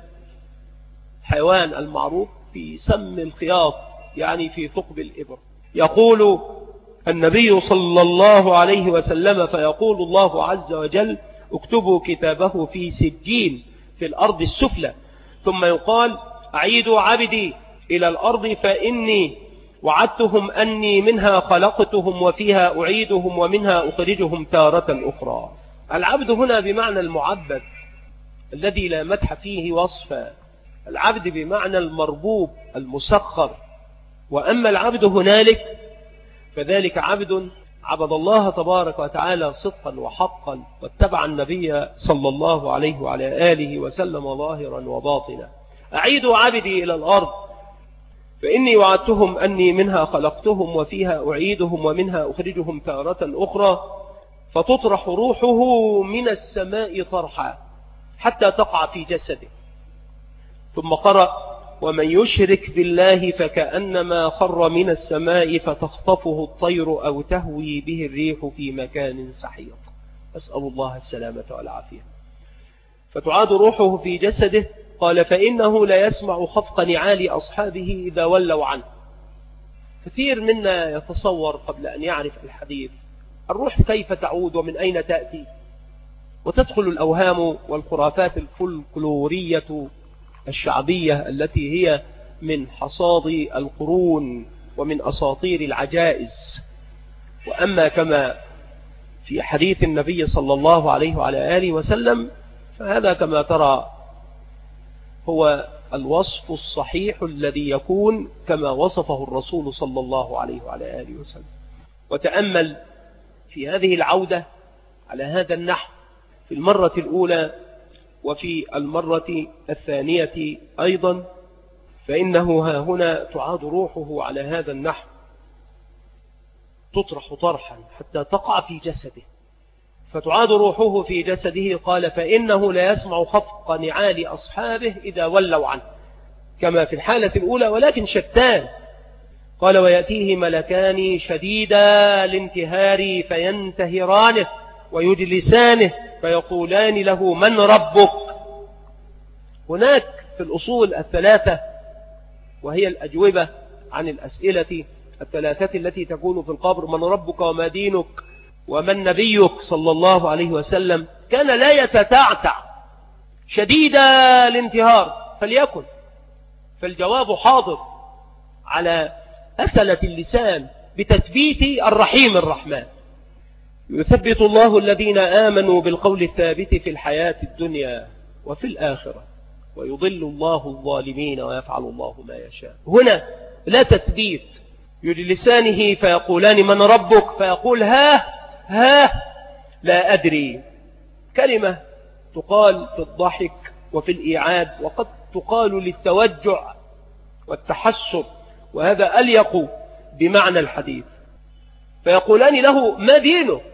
حيوان المعروف، في سم الخياط، يعني في ثقب الإبر. يقول النبي صلى الله عليه وسلم فيقول الله عز وجل اكتبوا كتابه في سجين في الأرض السفلى، ثم يقال أعيدوا عبدي إلى الأرض فإني وعدتهم أني منها خلقتهم وفيها أعيدهم ومنها أخرجهم تارة أخرى. العبد هنا بمعنى المعبد الذي لا مدح فيه وصفا، العبد بمعنى المربوب المسخر. وأما العبد هنالك فذلك عبد الله تبارك وتعالى صدقا وحقا، واتبع النبي صلى الله عليه وعلى آله وسلم ظاهرا وباطنا. أعيدوا عبدي إلى الأرض فإني وعدتهم أني منها خلقتهم وفيها أعيدهم ومنها أخرجهم تارة أخرى، فتطرح روحه من السماء طرحا حتى تقع في جسده. ثم قرأ ومن يشرك بالله فكأنما خر من السماء فتخطفه الطير أو تهوي به الريح في مكان سحيق. أسأل الله السلامة والعافية. فتعاد روحه في جسده. قال فإنه لا يسمع خفق نعال أصحابه إذا ولوا عنه. كثير منا يتصور قبل أن يعرف الحديث الروح كيف تعود ومن أين تأتي، وتدخل الأوهام والخرافات الفلكلورية الشعبية التي هي من حصاد القرون ومن أساطير العجائز. وأما كما في حديث النبي صلى الله عليه وعلى آله وسلم فهذا كما ترى هو الوصف الصحيح الذي يكون كما وصفه الرسول صلى الله عليه وعلى آله وسلم. وتأمل في هذه العودة على هذا النحو في المرة الأولى وفي المرة الثانية أيضا، فإنه ها هنا تعاد روحه على هذا النحو، تطرح طرحا حتى تقع في جسده، فتعاد روحه في جسده. قال فإنه لا يسمع خفق نعال أصحابه إذا ولوا عنه، كما في الحالة الأولى ولكن شتان. قال ويأتيه ملكان شديدا الانتهار فينتهرانه ويجلسانه فيقولان له من ربك. هناك في الأصول الثلاثة وهي الأجوبة عن الأسئلة الثلاثة التي تكون في القبر: من ربك وما دينك ومن نبيك صلى الله عليه وسلم، كان لا يتتعتع شديد الانتهار فليكن، فالجواب حاضر على أسلة اللسان بتثبيت الرحيم الرحمن. يثبت الله الذين آمنوا بالقول الثابت في الحياة الدنيا وفي الآخرة ويضل الله الظالمين ويفعل الله ما يشاء. هنا لا تثبيت، يجلسانه فيقولان من ربك فيقول ها لا أدري. كلمة تقال في الضحك وفي الإيعاد، وقد تقال للتوجع والتحسر، وهذا أليق بمعنى الحديث. فيقولان له ما دينك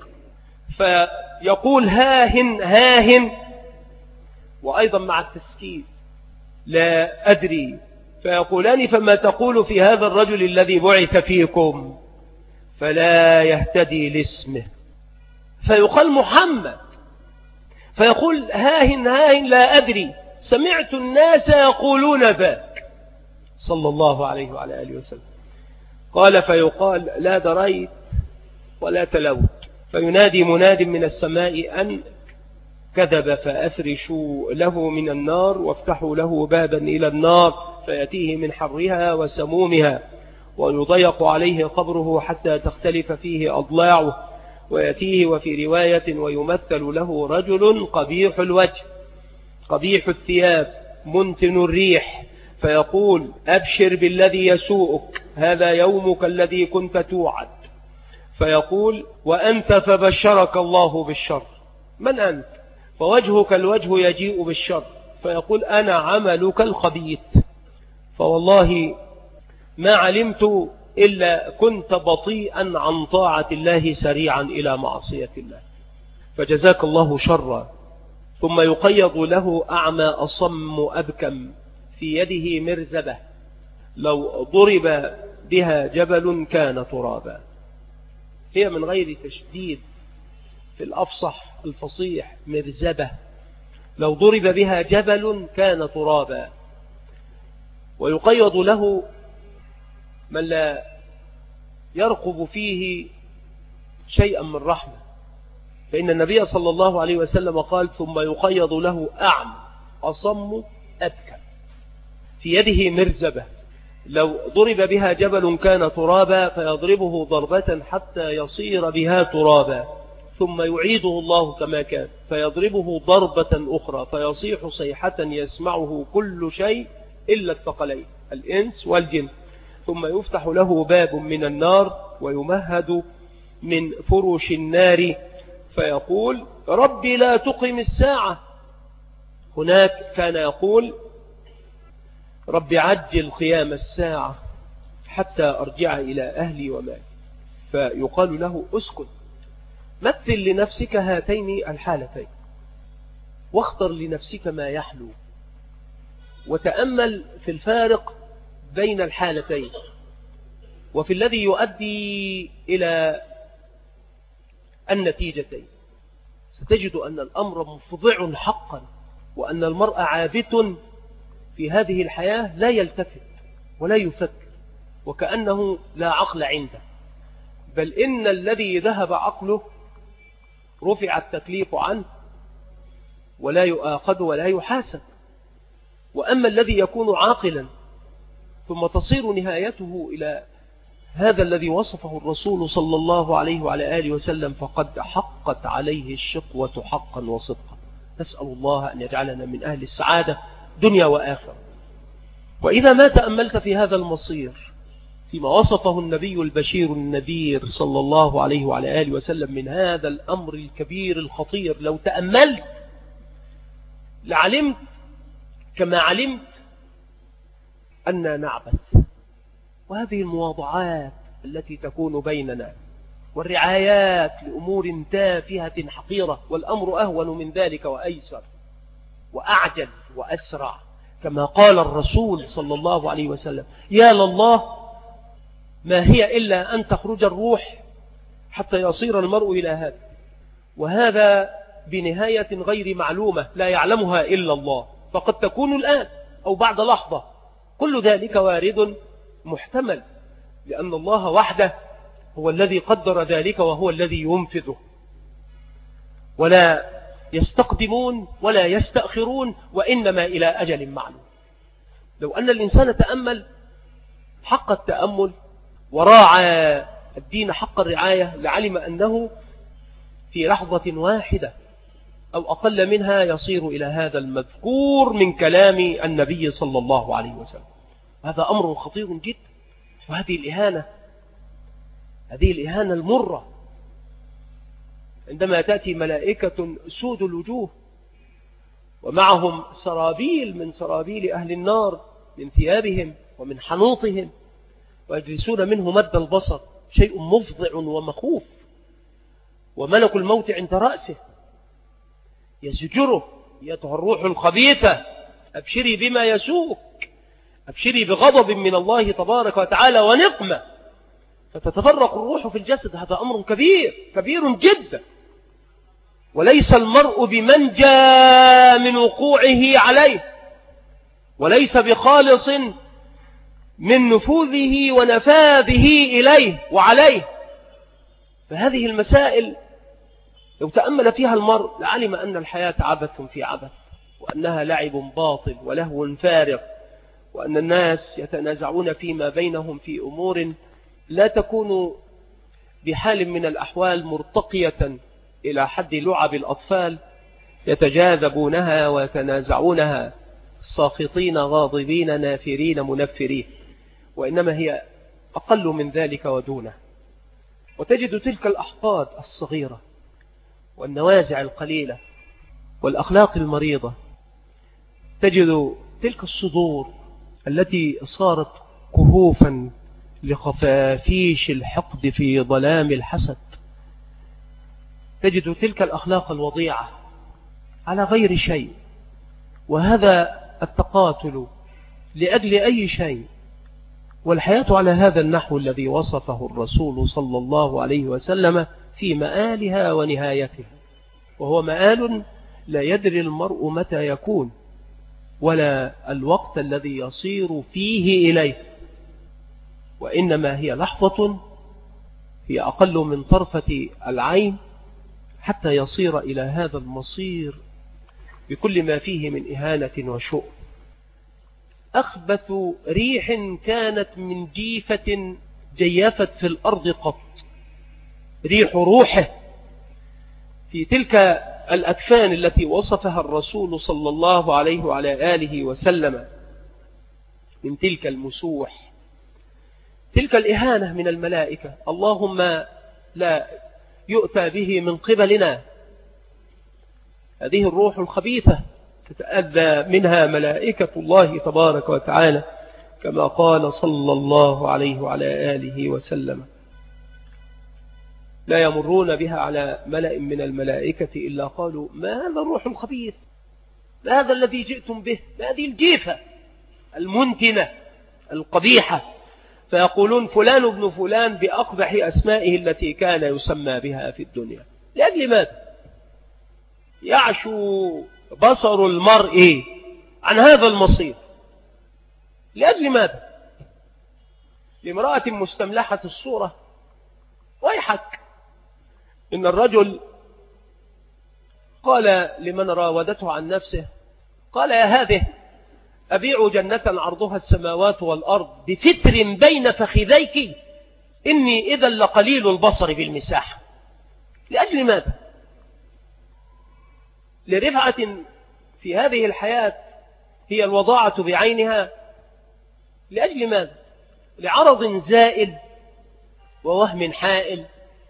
فيقول هاهن، وأيضا مع التسكين لا أدري. فيقولان فما تقول في هذا الرجل الذي بعث فيكم؟ فلا يهتدي لاسمه، فيقال محمد، فيقول هاهن لا أدري، سمعت الناس يقولون ذاك صلى الله عليه وعلى آله وسلم. قال فيقال لا دريت ولا تلوت، فينادي مناد من السماء أن كذب فأفرشوا له من النار وافتحوا له بابا إلى النار فيأتيه من حرها وسمومها، ويضيق عليه قبره حتى تختلف فيه أضلاعه، ويأتيه وفي رواية ويمثل له رجل قبيح الوجه قبيح الثياب منتن الريح، فيقول أبشر بالذي يسوءك، هذا يومك الذي كنت توعد. فيقول وأنت فبشرك الله بالشر، من أنت؟ فوجهك الوجه يجيء بالشر، فيقول أنا عملك الخبيث، فوالله ما علمت إلا كنت بطيئا عن طاعة الله سريعا إلى معصية الله. فجزاك الله شرا. ثم يقيض له أعمى أصم أبكم في يده مرزبة لو ضرب بها جبل كان ترابا. هي من غير تشديد في الأفصح الفصيح مرزبة لو ضرب بها جبل كان ترابا. ويقيض له من لا يرقب فيه شيئا من رحمة، فإن النبي صلى الله عليه وسلم قال ثم يقيض له أعمى أصم أبكم في يده مرزبة لو ضرب بها جبل كان ترابا فيضربه ضربة حتى يصير بها ترابا ثم يعيده الله كما كان فيضربه ضربة أخرى فيصيح صيحة يسمعه كل شيء إلا الثقلين الإنس والجن، ثم يفتح له باب من النار ويمهد من فرش النار فيقول ربي لا تقم الساعة. هناك كان يقول ربي عجل قيام الساعة حتى أرجع إلى أهلي ومالي، فيقال له أسكت، مثل لنفسك هاتين الحالتين واختر لنفسك ما يحلو وتأمل في الفارق بين الحالتين وفي الذي يؤدي إلى النتيجتين. ستجد أن الأمر مفضع حقا، وأن المرء عابث في هذه الحياة لا يلتفت ولا يفكر وكأنه لا عقل عنده، بل إن الذي ذهب عقله رفع التكليف عنه ولا يؤاخذ ولا يحاسب. وأما الذي يكون عاقلا ثم تصير نهايته إلى هذا الذي وصفه الرسول صلى الله عليه وعلى آله وسلم فقد حقت عليه الشقوة حقا وصدقا. نسأل الله أن يجعلنا من أهل السعادة دنيا وآخرة. وإذا ما تأملت في هذا المصير فيما وصفه النبي البشير النذير صلى الله عليه وعلى آله وسلم من هذا الأمر الكبير الخطير، لو تأملت لعلمت كما علمت أننا نعبث، وهذه المواضعات التي تكون بيننا والرعايات لأمور تافهة حقيرة، والأمر أهون من ذلك وأيسر وأعجل وأسرع، كما قال الرسول صلى الله عليه وسلم يا لله ما هي إلا أن تخرج الروح حتى يصير المرء إلى هذا، وهذا بنهاية غير معلومة لا يعلمها إلا الله، فقد تكون الآن أو بعد لحظة، كل ذلك وارد محتمل، لأن الله وحده هو الذي قدر ذلك وهو الذي ينفذه، ولا يستقدمون ولا يستأخرون، وإنما إلى أجل معلوم. لو أن الإنسان تأمل حق التأمل وراعى الدين حق الرعاية لعلم أنه في لحظة واحدة أو أقل منها يصير إلى هذا المذكور من كلام النبي صلى الله عليه وسلم. هذا أمر خطير جدا، وهذه الإهانة المرة عندما تأتي ملائكة سود الوجوه ومعهم سرابيل من سرابيل أهل النار من ثيابهم ومن حنوطهم ويجلسون منه مد البصر، شيء مفضع ومخوف، وملك الموت عند رأسه يزجره يتها الروح الخبيثة أبشري بما يسوءك، أبشري بغضب من الله تبارك وتعالى ونقمة، فتتفرق الروح في الجسد. هذا أمر كبير جدا، وليس المرء بمنجى من وقوعه عليه، وليس بخالص من نفوذه ونفاذه إليه وعليه. فهذه المسائل لو تأمل فيها المرء لعلم أن الحياة عبث في عبث، وأنها لعب باطل ولهو فارغ، وأن الناس يتنازعون فيما بينهم في أمور لا تكون بحال من الأحوال مرتقية إلى حد لعب الأطفال يتجاذبونها ويتنازعونها ساخطين غاضبين نافرين منفرين، وإنما هي أقل من ذلك ودونه. وتجد تلك الأحقاد الصغيرة والنوازع القليلة والأخلاق المريضة، تجد تلك الصدور التي صارت كهوفا لخفافيش الحقد في ظلام الحسد، تجد تلك الأخلاق الوضيعة على غير شيء، وهذا التقاتل لأجل أي شيء، والحياة على هذا النحو الذي وصفه الرسول صلى الله عليه وسلم في مآلها ونهايتها، وهو مآل لا يدري المرء متى يكون ولا الوقت الذي يصير فيه إليه، وإنما هي لحظة هي أقل من طرفة العين حتى يصير إلى هذا المصير بكل ما فيه من إهانة وشؤم. أخبث ريح كانت من جيفة جيفت في الأرض قط، ريح روحه في تلك الأكفان التي وصفها الرسول صلى الله عليه وعلى آله وسلم من تلك المسوح، تلك الإهانة من الملائكة. اللهم لا يؤتى به من قبلنا، هذه الروح الخبيثة تتأذى منها ملائكة الله تبارك وتعالى، كما قال صلى الله عليه وعلى آله وسلم: لا يمرون بها على ملأ من الملائكة إلا قالوا ما هذا الروح الخبيث، ما هذا الذي جئتم به، ما هذه الجيفة المنتنة القبيحة، فيقولون فلان ابن فلان بأقبح أسمائه التي كان يسمى بها في الدنيا. لأجل ماذا؟ يعشو بصر المرء عن هذا المصير. لأجل ماذا؟ لامرأة مستملحة الصورة: ويحك، إن الرجل قال لمن راودته عن نفسه، قال: يا هذه أبيع جنة عرضها السماوات والأرض بفتر بين فخذيك، إني إذا لقليل البصر بالمساحة. لأجل ماذا؟ لرفعة في هذه الحياة هي الوضاعة بعينها. لأجل ماذا؟ لعرض زائل ووهم حائل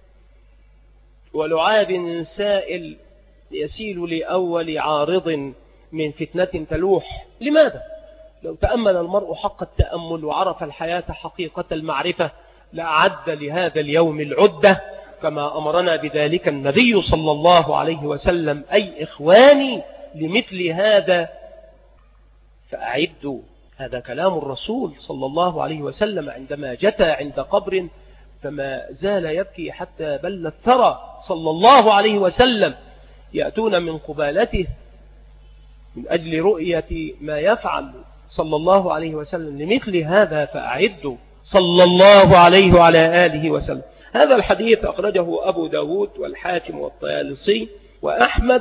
ولعاب سائل يسيل لأول عارض من فتنة تلوح. لماذا؟ لو تأمل المرء حق التأمل وعرف الحياة حقيقة المعرفة لأعد لهذا اليوم العدة، كما أمرنا بذلك النبي صلى الله عليه وسلم: أي إخواني لمثل هذا فأعدوا. هذا كلام الرسول صلى الله عليه وسلم عندما جتى عند قبر فما زال يبكي حتى بل الثرى صلى الله عليه وسلم، يأتون من قبالته من أجل رؤية ما يفعل صلى الله عليه وسلم لمثل هذا فأعدوا صلى الله عليه وعلى آله وسلم. هذا الحديث أخرجه أبو داود والحاكم والطيالسي وأحمد،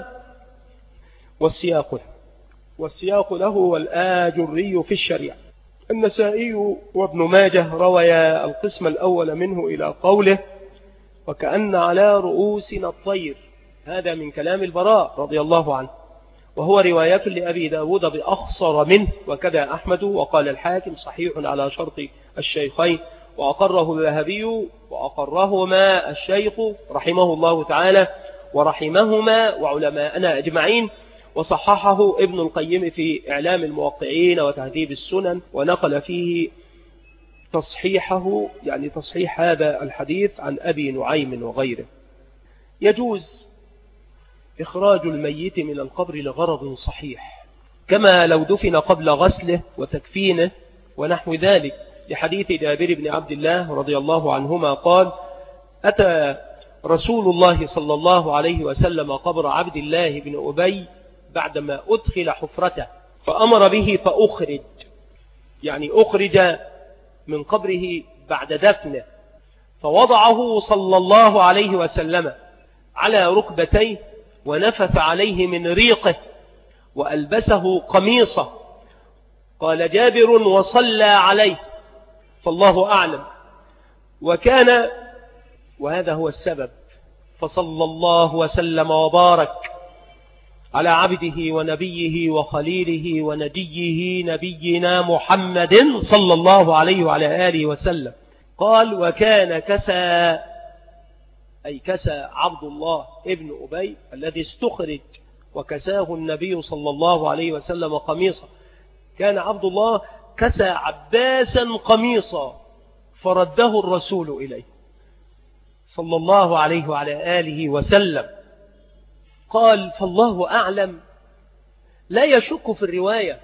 والسياق له والآجري في الشريعة. النسائي وابن ماجه رويا القسم الأول منه إلى قوله: وكأن على رؤوسنا الطير. هذا من كلام البراء رضي الله عنه، وهو رواية لأبي داود بأخصر منه، وكذا أحمد. وقال الحاكم: صحيح على شرط الشيخين، وأقره الذهبي وأقرهما الشيخ رحمه الله تعالى ورحمهما وعلماءنا أجمعين، وصححه ابن القيم في إعلام الموقعين وتهذيب السنن، ونقل فيه تصحيحه، يعني تصحيح هذا الحديث عن أبي نعيم وغيره. يجوز إخراج الميت من القبر لغرض صحيح، كما لو دفن قبل غسله وتكفينه ونحو ذلك، لحديث جابر بن عبد الله رضي الله عنهما قال: أتى رسول الله صلى الله عليه وسلم قبر عبد الله بن أبي بعدما أدخل حفرته، فأمر به فأخرج، يعني أخرج من قبره بعد دفنه، فوضعه صلى الله عليه وسلم على ركبتيه ونفث عليه من ريقه وألبسه قميصه. قال جابر: وصلى عليه، فالله أعلم. وكان، وهذا هو السبب، فصلى الله وسلم وبارك على عبده ونبيه وخليله ونجيه نبينا محمد صلى الله عليه وعلى آله وسلم. قال: وكان كسى، أي كسى عبد الله ابن أبي الذي استخرج وكساه النبي صلى الله عليه وسلم قميصا، كان عبد الله كسى عباسا قميصا فرده الرسول إليه صلى الله عليه وعلى آله وسلم. قال فالله أعلم لا يشك في الرواية،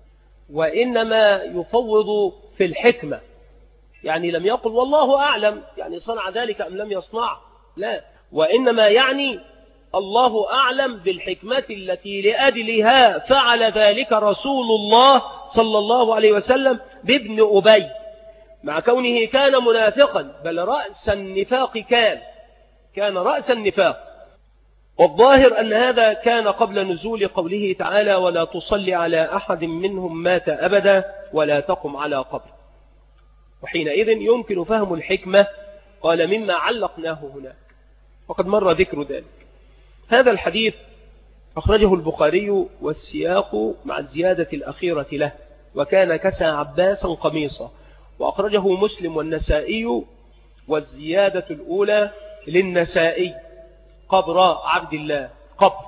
وإنما يفوض في الحكمة. يعني لم يقل والله أعلم يعني صنع ذلك أم لم يصنع، لا، وإنما يعني الله أعلم بالحكمة التي لأجلها فعل ذلك رسول الله صلى الله عليه وسلم بابن أبي، مع كونه كان منافقا، بل رأس النفاق كان رأس النفاق. والظاهر أن هذا كان قبل نزول قوله تعالى ولا تصلي على أحد منهم مات أبدا ولا تقم على قبر. وحينئذ يمكن فهم الحكمة، قال مما علقناه هناك، وقد مر ذكر ذلك. هذا الحديث أخرجه البخاري والسياق مع الزيادة الأخيرة له، وكان كسى عباسا قميصا، وأخرجه مسلم والنسائي، والزيادة الأولى للنسائي قبر عبد الله قبر،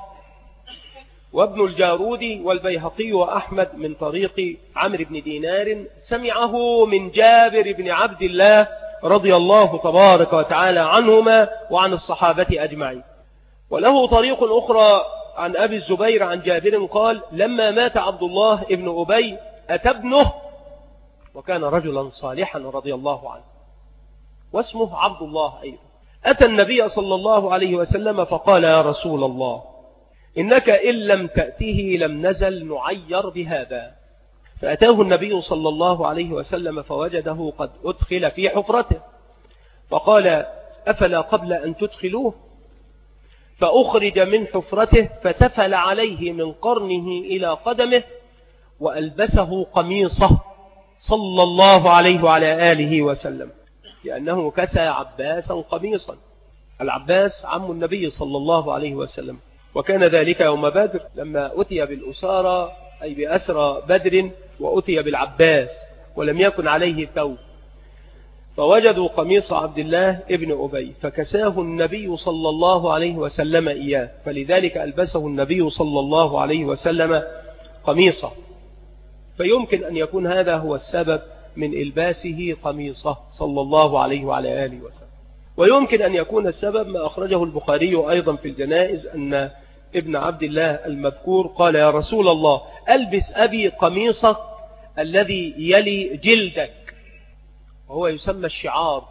وابن الجارودي والبيهقي وأحمد من طريق عمرو بن دينار سمعه من جابر بن عبد الله رضي الله تبارك وتعالى عنهما وعن الصحابة أجمعين. وله طريق أخرى عن أبي الزبير عن جابر قال لما مات عبد الله ابن أبي أتى ابنه، وكان رجلا صالحا رضي الله عنه واسمه عبد الله أيضا، أتى النبي صلى الله عليه وسلم فقال يا رسول الله إنك إن لم تأته لم نزل نعير بهذا. فأتاه النبي صلى الله عليه وسلم فوجده قد أدخل في حفرته، فقال أفلا قبل أن تدخلوه؟ فأخرج من حفرته فتفل عليه من قرنه إلى قدمه وألبسه قميصه صلى الله عليه وعلى آله وسلم، لأنه كسى عباسا قميصا. العباس عم النبي صلى الله عليه وسلم، وكان ذلك يوم بدر لما أتي بالأسارى أي بأسرى بدر، وأتي بالعباس ولم يكن عليه ثوب، فوجدوا قميص عبد الله ابن أبي فكساه النبي صلى الله عليه وسلم إياه، فلذلك ألبسه النبي صلى الله عليه وسلم قميصه. فيمكن أن يكون هذا هو السبب من إلباسه قميصه صلى الله عليه وعلى آله وسلم. ويمكن أن يكون السبب ما أخرجه البخاري أيضا في الجنائز أن ابن عبد الله المذكور قال يا رسول الله ألبس أبي قميصك الذي يلي جلدك، وهو يسمى الشعار،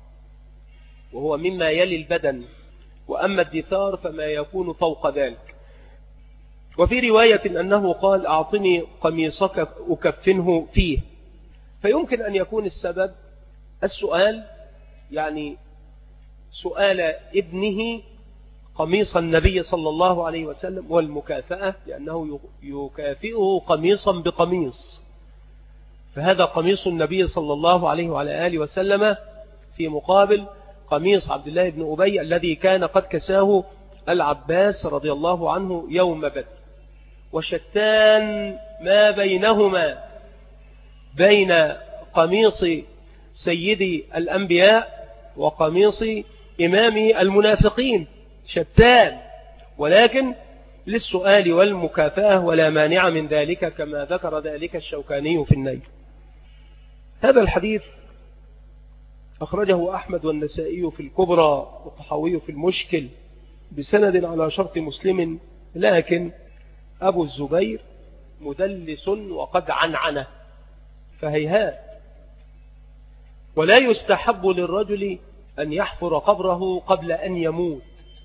وهو مما يلي البدن، وأما الدثار فما يكون فوق ذلك. وفي رواية أنه قال أعطني قميصك أكفنه فيه. فيمكن أن يكون السبب السؤال، يعني سؤال ابنه قميص النبي صلى الله عليه وسلم، والمكافأة لأنه يكافئه قميصا بقميص، فهذا قميص النبي صلى الله عليه وعلى آله وسلم في مقابل قميص عبد الله بن أبي الذي كان قد كساه العباس رضي الله عنه يوم بدر. وشتان ما بينهما بين قميص سيدي الأنبياء وقميص إمام المنافقين، شتان، ولكن للسؤال والمكافأة ولا مانع من ذلك كما ذكر ذلك الشوكاني في النيل. هذا الحديث أخرجه أحمد والنسائي في الكبرى والطحاوي في المشكل بسند على شرط مسلم، لكن أبو الزبير مدلس وقد عنعنه، فهيهات. ولا يستحب للرجل أن يحفر قبره قبل أن يموت،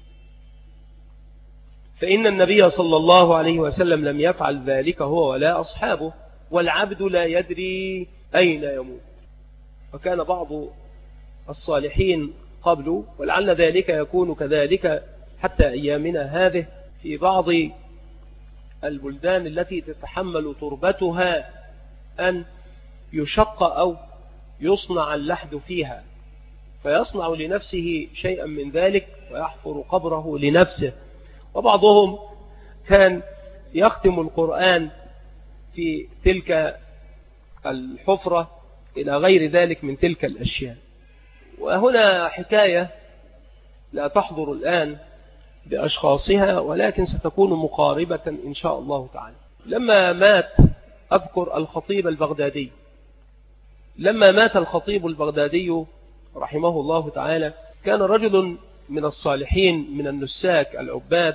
فإن النبي صلى الله عليه وسلم لم يفعل ذلك هو ولا أصحابه، والعبد لا يدري أين يموت. وكان بعض الصالحين قبله، ولعل ذلك يكون كذلك حتى أيامنا هذه في بعض البلدان التي تتحمل تربتها أن يشق أو يصنع اللحد فيها، فيصنع لنفسه شيئا من ذلك ويحفر قبره لنفسه. وبعضهم كان يختم القرآن في تلك الحفرة إلى غير ذلك من تلك الأشياء. وهنا حكاية لا تحضر الآن بأشخاصها، ولكن ستكون مقاربة إن شاء الله تعالى. لما مات أذكر الخطيب البغدادي، لما مات الخطيب البغدادي رحمه الله تعالى، كان رجل من الصالحين من النساك العباد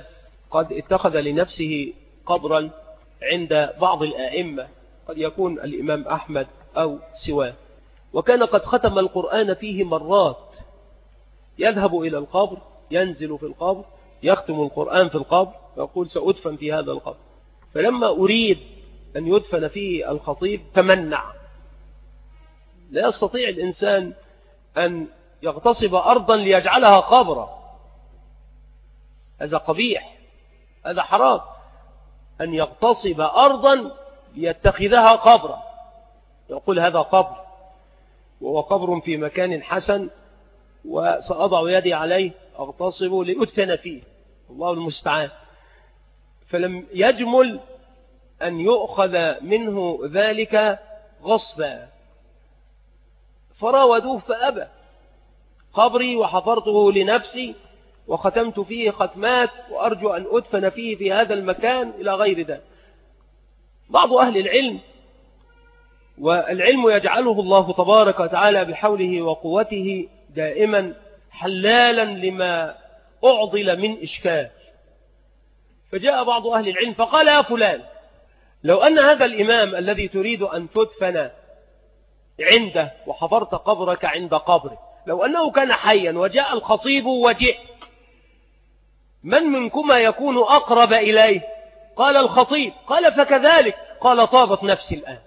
قد اتخذ لنفسه قبرا عند بعض الآئمة، قد يكون الإمام أحمد أو سواه، وكان قد ختم القرآن فيه مرات، يذهب إلى القبر، ينزل في القبر، يختم القرآن في القبر، ويقول سأدفن في هذا القبر. فلما أريد أن يدفن فيه الخطيب تمنع. لا يستطيع الإنسان أن يغتصب أرضا ليجعلها قبرا، هذا قبيح، هذا حرام. أن يغتصب أرضا ليتخذها قبرا، يقول هذا قبر، وهو قبر في مكان حسن، وسأضع يدي عليه أغتصب لأدفن فيه، الله المستعان. فلم يجمل أن يؤخذ منه ذلك غصبا، فراودوه فأبى. قبري وحفرته لنفسي وختمت فيه ختمات، وأرجو أن أدفن فيه في هذا المكان إلى غير ذلك. بعض أهل العلم، والعلم يجعله الله تبارك وتعالى بحوله وقوته دائما حلالا لما أعضل من إشكال، فجاء بعض أهل العلم فقال يا فلان، لو أن هذا الإمام الذي تريد أن تدفن عنده وحفرت قبرك عند قبره، لو أنه كان حيا وجاء الخطيب وجئ، من منكما يكون أقرب إليه؟ قال الخطيب. قال فكذلك. قال طابت نفسي الآن.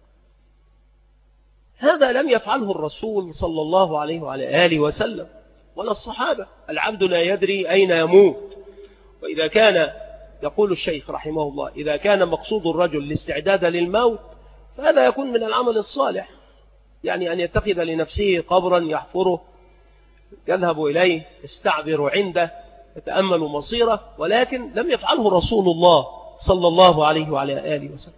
هذا لم يفعله الرسول صلى الله عليه وعلى آله وسلم ولا الصحابة. العبد لا يدري أين يموت. وإذا كان، يقول الشيخ رحمه الله، إذا كان مقصود الرجل الاستعداد للموت فهذا يكون من العمل الصالح، يعني أن يتخذ لنفسه قبرا يحفره، يذهب إليه، يستعبر عنده، يتأمل مصيره، ولكن لم يفعله رسول الله صلى الله عليه وعلى آله وسلم.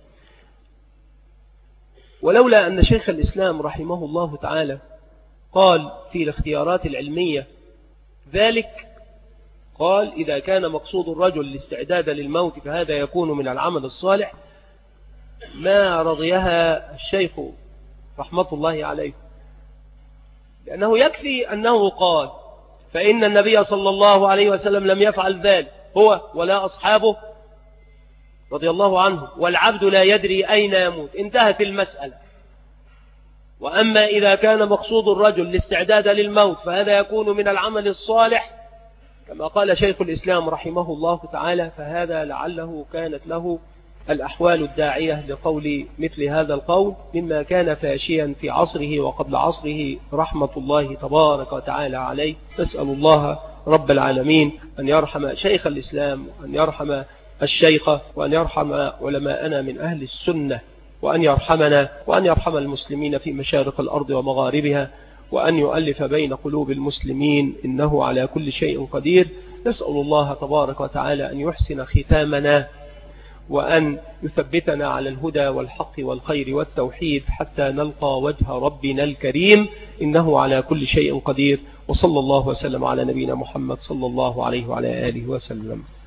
ولولا أن شيخ الإسلام رحمه الله تعالى قال في الاختيارات العلمية ذلك، قال إذا كان مقصود الرجل الاستعداد للموت فهذا يكون من العمل الصالح، ما رضيها الشيخ رحمة الله عليه، لأنه يكفي أنه قال فإن النبي صلى الله عليه وسلم لم يفعل ذلك هو ولا أصحابه رضي الله عنه، والعبد لا يدري أين يموت، انتهت المسألة. وأما إذا كان مقصود الرجل الاستعداد للموت فهذا يكون من العمل الصالح كما قال شيخ الإسلام رحمه الله تعالى، فهذا لعله كانت له الأحوال الداعية لقول مثل هذا القول مما كان فاشيا في عصره وقبل عصره رحمة الله تبارك وتعالى عليه. نسأل الله رب العالمين أن يرحم شيخ الإسلام، وأن يرحم الشيخ، وأن يرحم علماءنا من أهل السنة، وأن يرحمنا وأن يرحم المسلمين في مشارق الأرض ومغاربها، وأن يؤلف بين قلوب المسلمين، إنه على كل شيء قدير. نسأل الله تبارك وتعالى أن يحسن ختامنا، وأن يثبتنا على الهدى والحق والخير والتوحيد حتى نلقى وجه ربنا الكريم، إنه على كل شيء قدير. وصلى الله وسلم على نبينا محمد صلى الله عليه وعلى آله وسلم.